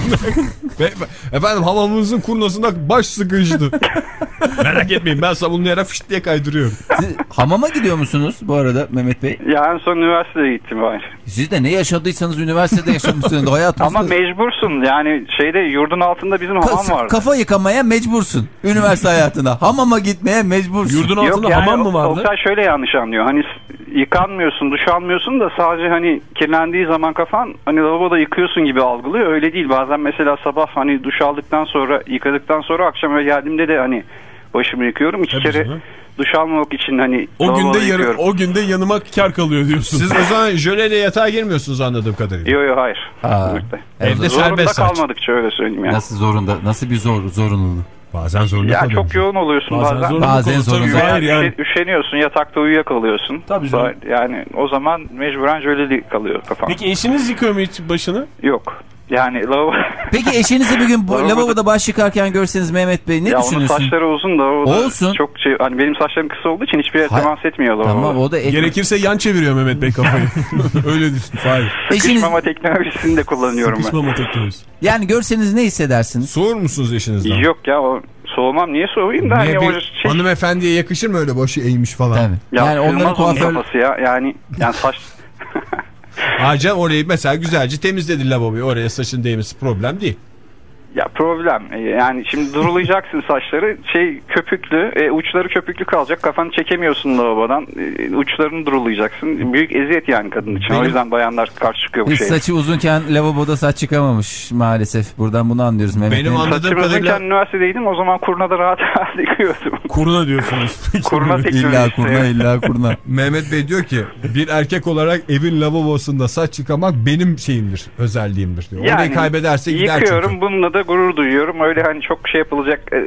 Ve- efendim hamamımızın kurnasında baş sıkıştı. Merak etmeyin ben sabunlayarak fışt diye kaydırıyorum.
siz hamama gidiyor musunuz bu arada Mehmet Bey?
Ya en son üniversiteye gittim ben.
Siz de ne yaşadıysanız üniversitede yaşamışsınız hayatınızda.
Ama mecbursun yani şeyde yurdun altında bizim hamam
Ka-
vardı.
kafa yıkamaya mecbursun üniversite hayatında. Hamama gitmeye mecbursun.
Yurdun altında
Yok yani
hamam mı
o-
vardı?
Oktay şöyle yanlış anlıyor. Hani s- yıkanmıyorsun, duş almıyorsun da sadece hani kirlendiği zaman kafan hani lavaboda yıkıyorsun gibi algılıyor. Öyle değil. Bazen mesela sabah hani duş aldıktan sonra yıkadıktan sonra akşam eve geldiğimde de hani başımı yıkıyorum. İki
Tabii
kere
canım.
duş almamak için hani
O
lavaboda
günde yarı,
yıkıyorum.
o günde yanıma kar kalıyor diyorsun.
Siz o zaman jöleyle yatağa girmiyorsunuz anladığım kadarıyla.
Yok yok hayır.
Aa,
Evde
Zorunda
serbest saç.
kalmadıkça öyle söyleyeyim yani.
nasıl zorunda? Nasıl bir zor zorunluluk?
Bazen zorunda
Ya
kalıyoruz.
çok yoğun oluyorsun
Bazen
bazen.
zorunda
Bazen
kalıyorsun. Tabii,
zorunda.
hayır yani.
Üşeniyorsun, yatakta uyuyakalıyorsun.
Tabii canım.
Yani o zaman mecburen jöleli kalıyor kafam.
Peki eşiniz yıkıyor mu hiç başını?
Yok. Yani lavabo...
Peki eşinizi bir gün bu,
Lavaboda-
lavaboda baş yıkarken görseniz Mehmet Bey ne
ya onun
düşünürsün?
saçları uzun da o da
Olsun.
çok şey hani benim saçlarım kısa olduğu için hiçbir yere
Hayır.
temas etmiyor lavabo.
Tamam o da ek-
Gerekirse yan çeviriyor Mehmet Bey kafayı. Öyle düşün. Hayır.
eşiniz
Sıkışmama teknolojisini de kullanıyorum ben.
Sıkışmama teknolojisi.
yani görseniz ne hissedersiniz?
Soğur musunuz eşinizden?
Yok ya o soğumam niye soğuyayım da
Niye
hani o
bir
şey...
hanımefendiye yakışır mı öyle başı eğmiş falan?
Tabii.
Ya
yani onların
sığmaz onun
kuaför
kafası ya yani yani saç...
Ayrıca orayı mesela güzelce temizledi lavaboyu. Oraya saçın değmesi problem değil.
Ya problem E, yani şimdi durulayacaksın saçları şey köpüklü e, uçları köpüklü kalacak kafanı çekemiyorsun lavabodan e, uçlarını durulayacaksın büyük eziyet yani kadın için.
Benim-
O yüzden bayanlar karşı çıkıyor bu
Hiç
şeye.
saçı uzunken lavaboda saç çıkamamış maalesef. Buradan bunu anlıyoruz Mehmet
Benim
Bey.
anladığım
Saçım
kadarıyla
uzunken üniversitedeydim o zaman kurnada rahat rahat yıkıyordum.
Kuruna diyorsunuz.
Kurna teknolojisi.
İlla kurna illa kurna.
Mehmet Bey diyor ki bir erkek olarak evin lavabosunda saç yıkamak benim şeyimdir, özelliğimdir diyor. Orayı kaybederse gider
yıkıyorum
çünkü.
bununla da gurur duyuyorum. Öyle hani çok şey yapılacak e,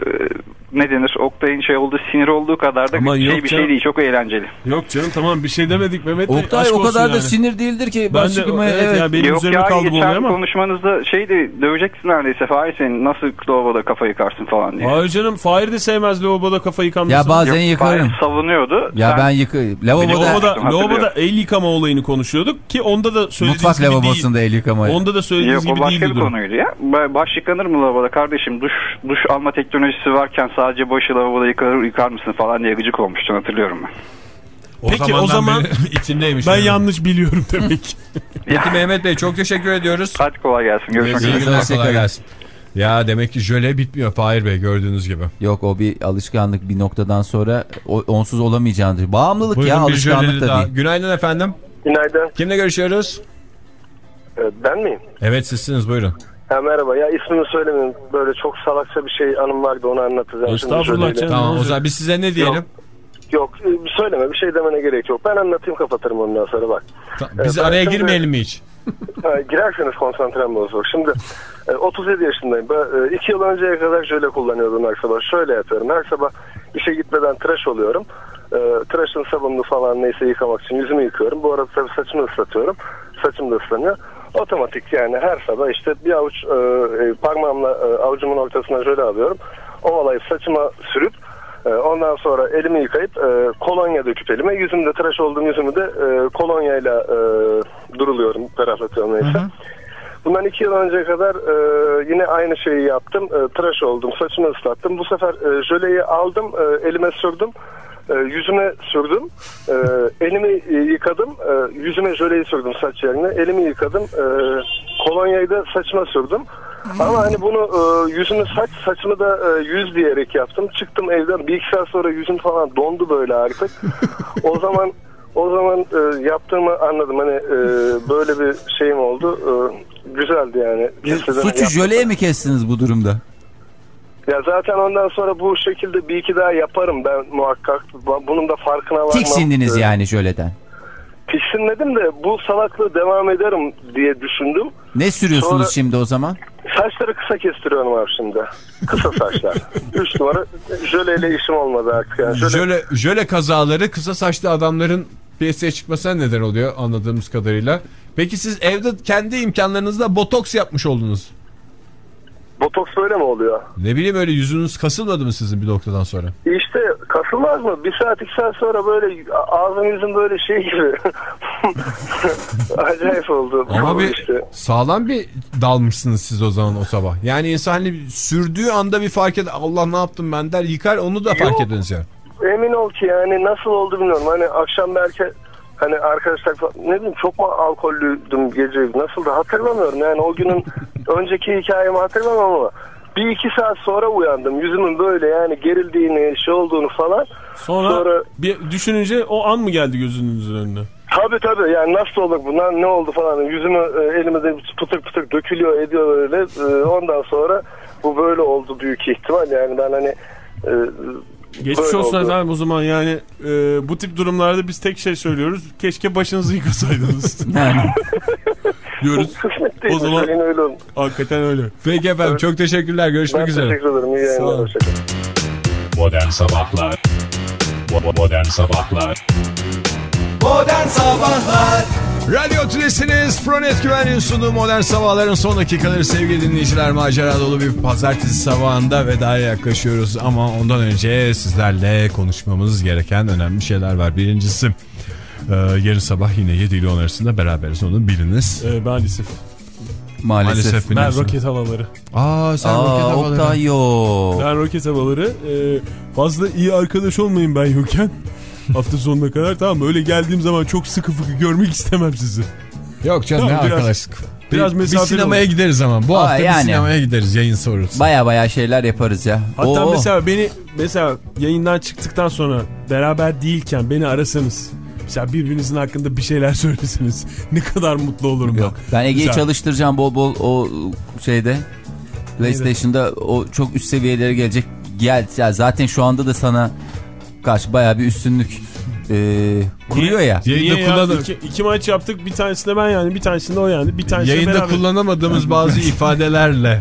ne denir Oktay'ın şey olduğu sinir olduğu kadar da
Aman
şey
yok
bir
canım.
şey değil çok eğlenceli.
Yok canım tamam bir şey demedik Mehmet Bey.
Oktay
Aşk
o
olsun
kadar da
yani.
sinir değildir ki.
Ben
baş
de
yıkamaya,
evet,
evet.
ya benim
Yok
üzerime
ya
kaldı bu olay
geçen
ama.
konuşmanızda şeydi döveceksin neredeyse Fahir senin nasıl lavaboda kafa yıkarsın falan diye.
Hayır canım Fahir de sevmez lavaboda kafa yıkanmasını.
Ya bazen
Yok,
yıkarım.
Fahir savunuyordu.
Ya
Sen-
ben yıkıyorum. Lavaboda,
Lavaboda,
Hatırlıyorum.
lavaboda el yıkama olayını konuşuyorduk ki onda da söylediğiniz
mutfak
gibi
lavabosunda
değil.
el yıkamayı.
Onda da söylediğiniz
Yok o
gibi
başka
değildi
bir
durum.
konuydu ya. Ba- Baş yıkanır mı lavaboda kardeşim duş duş alma teknolojisi varken sadece başı lavaboda yıkar, yıkar mısın falan diye gıcık olmuştun hatırlıyorum ben.
O
Peki o zaman
içindeymiş.
Ben
yani.
yanlış biliyorum demek.
Peki Mehmet Bey çok teşekkür ediyoruz.
Hadi kolay gelsin. Görüşmek
İyi
üzere.
günler, kolay gelsin. Ya demek ki jöle bitmiyor Fahir Bey gördüğünüz gibi.
Yok o bir alışkanlık, bir noktadan sonra o, onsuz olamayacağını. Bağımlılık
Buyurun,
ya, alışkanlık da
daha.
değil.
Günaydın efendim.
Günaydın.
Kimle görüşüyoruz?
Ben miyim?
Evet sizsiniz, buyurun.
Ha, merhaba. Ya ismini söylemeyeyim. Böyle çok salakça bir şey anım vardı, onu anlatacağım.
Estağfurullah canım.
Tamam o zaman biz size ne diyelim?
Yok, yok söyleme, bir şey demene gerek yok. Ben anlatayım, kapatırım ondan sonra bak.
Ta biz
ee,
araya
şimdi,
girmeyelim mi hiç?
Ha, girerseniz konsantrem bozulur. Şimdi otuz yedi yaşındayım. Ben iki yıl önceye kadar jöle kullanıyordum her sabah. Şöyle yapıyorum. Her sabah işe gitmeden tıraş oluyorum. E, tıraşın sabunlu falan neyse yıkamak için yüzümü yıkıyorum. Bu arada tabii saçımı ıslatıyorum. Saçım da ıslanıyor. Otomatik yani her sabah işte bir avuç e, parmağımla e, avucumun ortasına jöle alıyorum. Ovalayıp saçıma sürüp e, ondan sonra elimi yıkayıp e, kolonya döküp elime, yüzümde tıraş olduğum yüzümü de e, kolonyayla e, duruluyorum, ferahlatıyorum neyse. Hı hı. Bundan iki yıl önce kadar e, yine aynı şeyi yaptım. E, tıraş oldum, saçımı ıslattım. Bu sefer e, jöleyi aldım, e, elime sürdüm. E, yüzüme sürdüm. E, elimi e, yıkadım. E, yüzüme jöleyi sürdüm saç yerine. Elimi yıkadım. E, kolonyayı da saçıma sürdüm. Ama hani bunu e, yüzümü saç, saçımı da e, yüz diyerek yaptım. Çıktım evden. Bir iki saat sonra yüzüm falan dondu böyle artık. O zaman o zaman e, yaptığımı anladım. Hani e, böyle bir şeyim oldu. E, güzeldi yani.
E, suçu jöleye mi kestiniz bu durumda?
Ya zaten ondan sonra bu şekilde bir iki daha yaparım ben muhakkak. Bunun da farkına varmam.
Tiksindiniz yani jöleden.
Tiksinmedim de bu salaklığı devam ederim diye düşündüm.
Ne sürüyorsunuz sonra, şimdi o zaman?
Saçları kısa kestiriyorum abi şimdi. Kısa saçlar. Üç numara jöleyle işim olmadı artık. Yani. Jöle...
Jöle, jöle kazaları kısa saçlı adamların piyasaya çıkmasına neden oluyor anladığımız kadarıyla. Peki siz evde kendi imkanlarınızla botoks yapmış oldunuz.
Botoks böyle mi oluyor?
Ne bileyim, öyle yüzünüz kasılmadı mı sizin bir noktadan sonra?
İşte kasılmaz mı? Bir saat iki saat sonra böyle ağzım yüzüm böyle şey gibi. Acayip oldu.
Ama bir
işte.
Sağlam bir dalmışsınız siz o zaman o sabah. Yani insan hani sürdüğü anda bir fark eder. Allah ne yaptım ben der, yıkar, onu da fark ediniz yani.
Emin ol ki yani nasıl oldu bilmiyorum. Hani akşam belki hani arkadaşlar ne bileyim çok mu alkollüydüm gece, nasıl da hatırlamıyorum. Yani o günün önceki hikayemi hatırlamam ama bir iki saat sonra uyandım. Yüzümün böyle yani gerildiğini, şey olduğunu falan.
Sonra, sonra bir düşününce o an mı geldi gözünüzün önüne?
Tabii tabii yani nasıl olur bunlar, ne oldu falan. Yüzümü elime de pıtır pıtır dökülüyor ediyor öyle. Ondan sonra bu böyle oldu büyük ihtimal. Yani ben hani
geçmiş
böyle
olsun
oldu.
efendim o zaman yani e, bu tip durumlarda biz tek şey söylüyoruz. Keşke başınızı yıkasaydınız. Yani. Diyoruz. O zaman öyle hakikaten öyle.
Peki efendim, evet. Çok teşekkürler. Görüşmek
ben
üzere.
Teşekkür ederim. İyi yayınlar.
Modern Sabahlar Modern Sabahlar
Modern Sabahlar
Radyo Tülesi'niz, Pronet Güvenliğin sunduğu Modern Sabahlar'ın son dakikaları sevgili dinleyiciler. Macera dolu bir pazartesi sabahında vedaya yaklaşıyoruz. Ama ondan önce sizlerle konuşmamız gereken önemli şeyler var. Birincisi, e, yarın sabah yine yedi ile on arasında beraberiz, onu biliniz.
E, maalesef.
Maalesef.
Ben roket havaları.
Aa sen
Aa,
roket havaları.
Oktay yok.
Ben roket havaları. E, fazla iyi arkadaş olmayın ben yokken. Hafta sonuna kadar, tamam mı? Öyle geldiğim zaman çok sıkı fıkı görmek istemem sizi.
Yok canım,
tamam,
ne
biraz,
arkadaşlık.
Biraz
bir, bir sinemaya olur. Gideriz ama. Bu Aa, hafta yani. Bir sinemaya gideriz yayın sonrası.
Baya baya şeyler yaparız ya.
Hatta
Oo.
mesela beni mesela yayından çıktıktan sonra beraber değilken beni arasanız, mesela birbirinizin hakkında bir şeyler söyleseniz ne kadar mutlu olurum.
Yok, ben, ben Ege'yi çalıştıracağım bol bol o şeyde. PlayStation'da o çok üst seviyelere gelecek. Gel ya, zaten şu anda da sana karşı bayağı bir üstünlük e, kuruyor ya.
Yayında ya? İki, iki maç yaptık, bir tanesinde ben yani, bir tanesinde o yani, bir tanesinde
yayında
beraber.
Kullanamadığımız bazı ifadelerle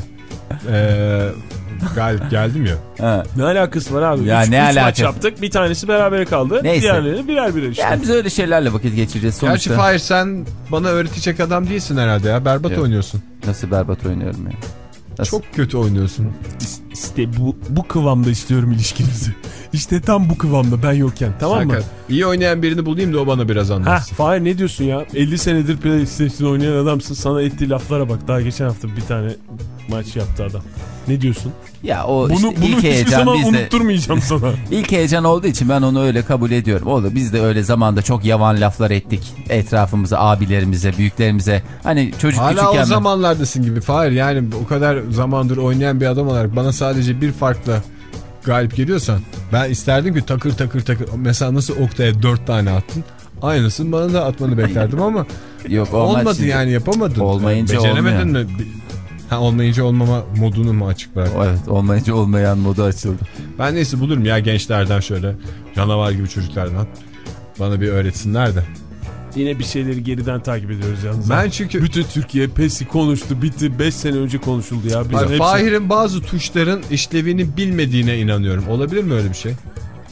e, galip geldim ya.
Ha. Ne alakası var abi?
Ya
üç,
ne
üç
alakası?
maç yaptık, bir tanesi berabere kaldı.
Neyse.
Diğerleri birer birer işte.
Yani biz öyle şeylerle vakit geçireceğiz sonuçta.
Gerçi Fahir, sen bana öğretecek adam değilsin herhalde ya. Berbat Yok. oynuyorsun.
Nasıl berbat oynuyorum ya? Nasıl?
Çok kötü oynuyorsun.
İşte bu, bu kıvamda istiyorum ilişkinizi. İşte tam bu kıvamda ben yokken, tamam
Serkan,
mı?
İyi oynayan birini bulayım da o bana biraz anlatsın.
Heh, Fahir ne diyorsun ya? elli senedir PlayStation oynayan adamsın. Sana ettiği laflara bak. Daha geçen hafta bir tane maç yaptı adam. Ne diyorsun?
Ya o
bunu,
işte
bunu
ilk
hiçbir
heyecan
zaman
bizde,
unutturmayacağım sana.
İlk heyecan olduğu için ben onu öyle kabul ediyorum. Oğlum biz de öyle zamanda çok yavan laflar ettik etrafımıza, abilerimize, büyüklerimize. Hani çocuk
Hala
küçükken.
o zamanlardasın gibi Fahir, yani o kadar zamandır oynayan bir adam olarak bana sadece bir farkla galip geliyorsan ben isterdim ki takır takır takır, mesela nasıl Oktay'a dört tane attın, aynısını bana da atmanı beklerdim ama
yok,
olmadı
şimdi.
Yani yapamadın.
Olmayınca
yani beceremedin
olmuyor.
mi? Ha, olmayınca olmama modunu mu açık bıraktın?
Evet, olmayınca olmayan modu açıldı.
Ben neyse bulurum ya gençlerden, şöyle canavar gibi çocuklardan bana bir öğretsinler de.
Yine bir şeyleri geriden takip ediyoruz yalnız.
Ben çünkü
bütün Türkiye PES'i konuştu, bitti. beş sene önce konuşuldu ya. Bizim hepsi...
Fahir'in bazı tuşların işlevini bilmediğine inanıyorum. Olabilir mi öyle bir şey?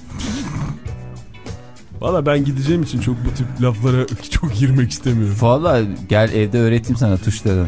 Valla ben gideceğim için çok bu tip laflara çok girmek istemiyorum.
Valla gel evde öğreteyim sana tuşları.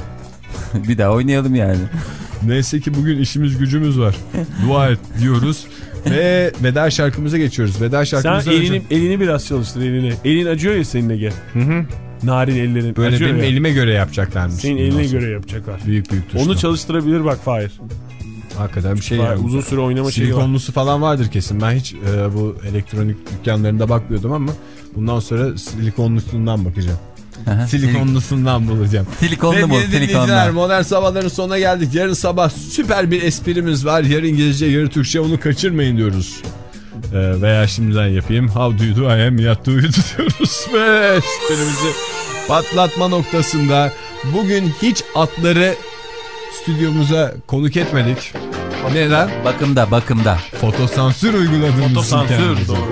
Bir daha oynayalım yani.
Neyse ki bugün işimiz gücümüz var. Dua et diyoruz. Ve veda şarkımıza geçiyoruz. Veda şarkımıza
Sen elini, elini biraz çalıştır elini. Elin acıyor ya senin Ege.
Hı hı.
Narin ellerin
böyle
acıyor
benim
ya.
elime göre yapacaklarmış.
Senin eline göre yapacaklar.
Büyük büyük tuşlar.
Onu çalıştırabilir bak Fahir.
Hakikaten bir şey
Fahir,
yani.
Uzun süre oynama şeyi var.
Silikonlusu falan vardır kesin. Ben hiç e, bu elektronik dükkanlarında bakmıyordum ama bundan sonra silikonlusundan bakacağım. Silikonlusundan bulacağım.
Silikonlu mu?
Silikonlu. Modern Sabahların sonuna geldik. Yarın sabah süper bir esprimiz var. Yarı İngilizce, yarı Türkçe, onu kaçırmayın diyoruz. Ee, veya şimdiden yapayım. How do you do? I am yet do you do diyoruz. Ve esprimizi patlatma noktasında bugün hiç atları stüdyomuza konuk etmedik. Neden?
Bakımda, bakımda.
Fotosansür uyguladığımız
Fotosansür, doğru.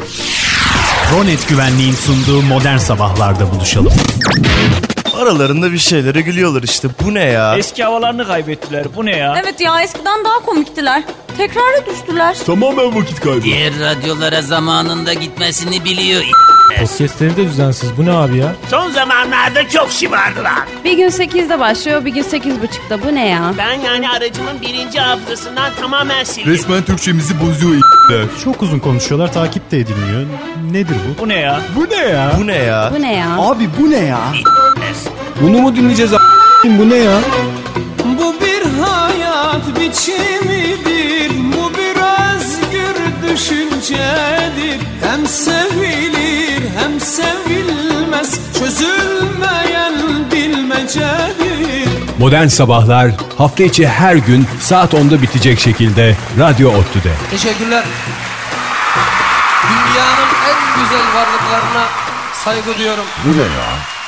Ronet Güvenliğin sunduğu Modern Sabahlar'da buluşalım.
Aralarında bir şeylere gülüyorlar işte. Bu ne ya?
Eski havalarını kaybettiler. Bu ne ya?
Evet ya, eskiden daha komiktiler. Tekrara düştüler.
Tamamen vakit kaybı.
Diğer radyolara zamanında gitmesini biliyor.
Podcastleri de düzensiz. Bu ne abi ya?
Son zamanlarda çok şımardılar.
Bir gün sekizde başlıyor, bir gün sekiz buçukta. Bu ne ya?
Ben yani aracımın birinci hafızasından tamamen sildim.
Resmen Türkçemizi bozuyor. Çok uzun konuşuyorlar, takip de edilmiyor. Nedir bu?
Bu ne ya?
Bu ne ya?
Bu ne ya?
Bu ne ya?
Abi bu ne ya? Bunu mu dinleyeceğiz a**? Bu ne ya?
Bu bir hayat biçimidir, bu bir özgür düşüncedir. Hem sevilir hem sevilmez, çözülmeyen bilmecedir.
Modern Sabahlar hafta içi her gün saat onda bitecek şekilde Radyo ODTÜ'de.
Teşekkürler. Dünyanın en güzel varlıklarına saygı duyuyorum.
Bu ne ya?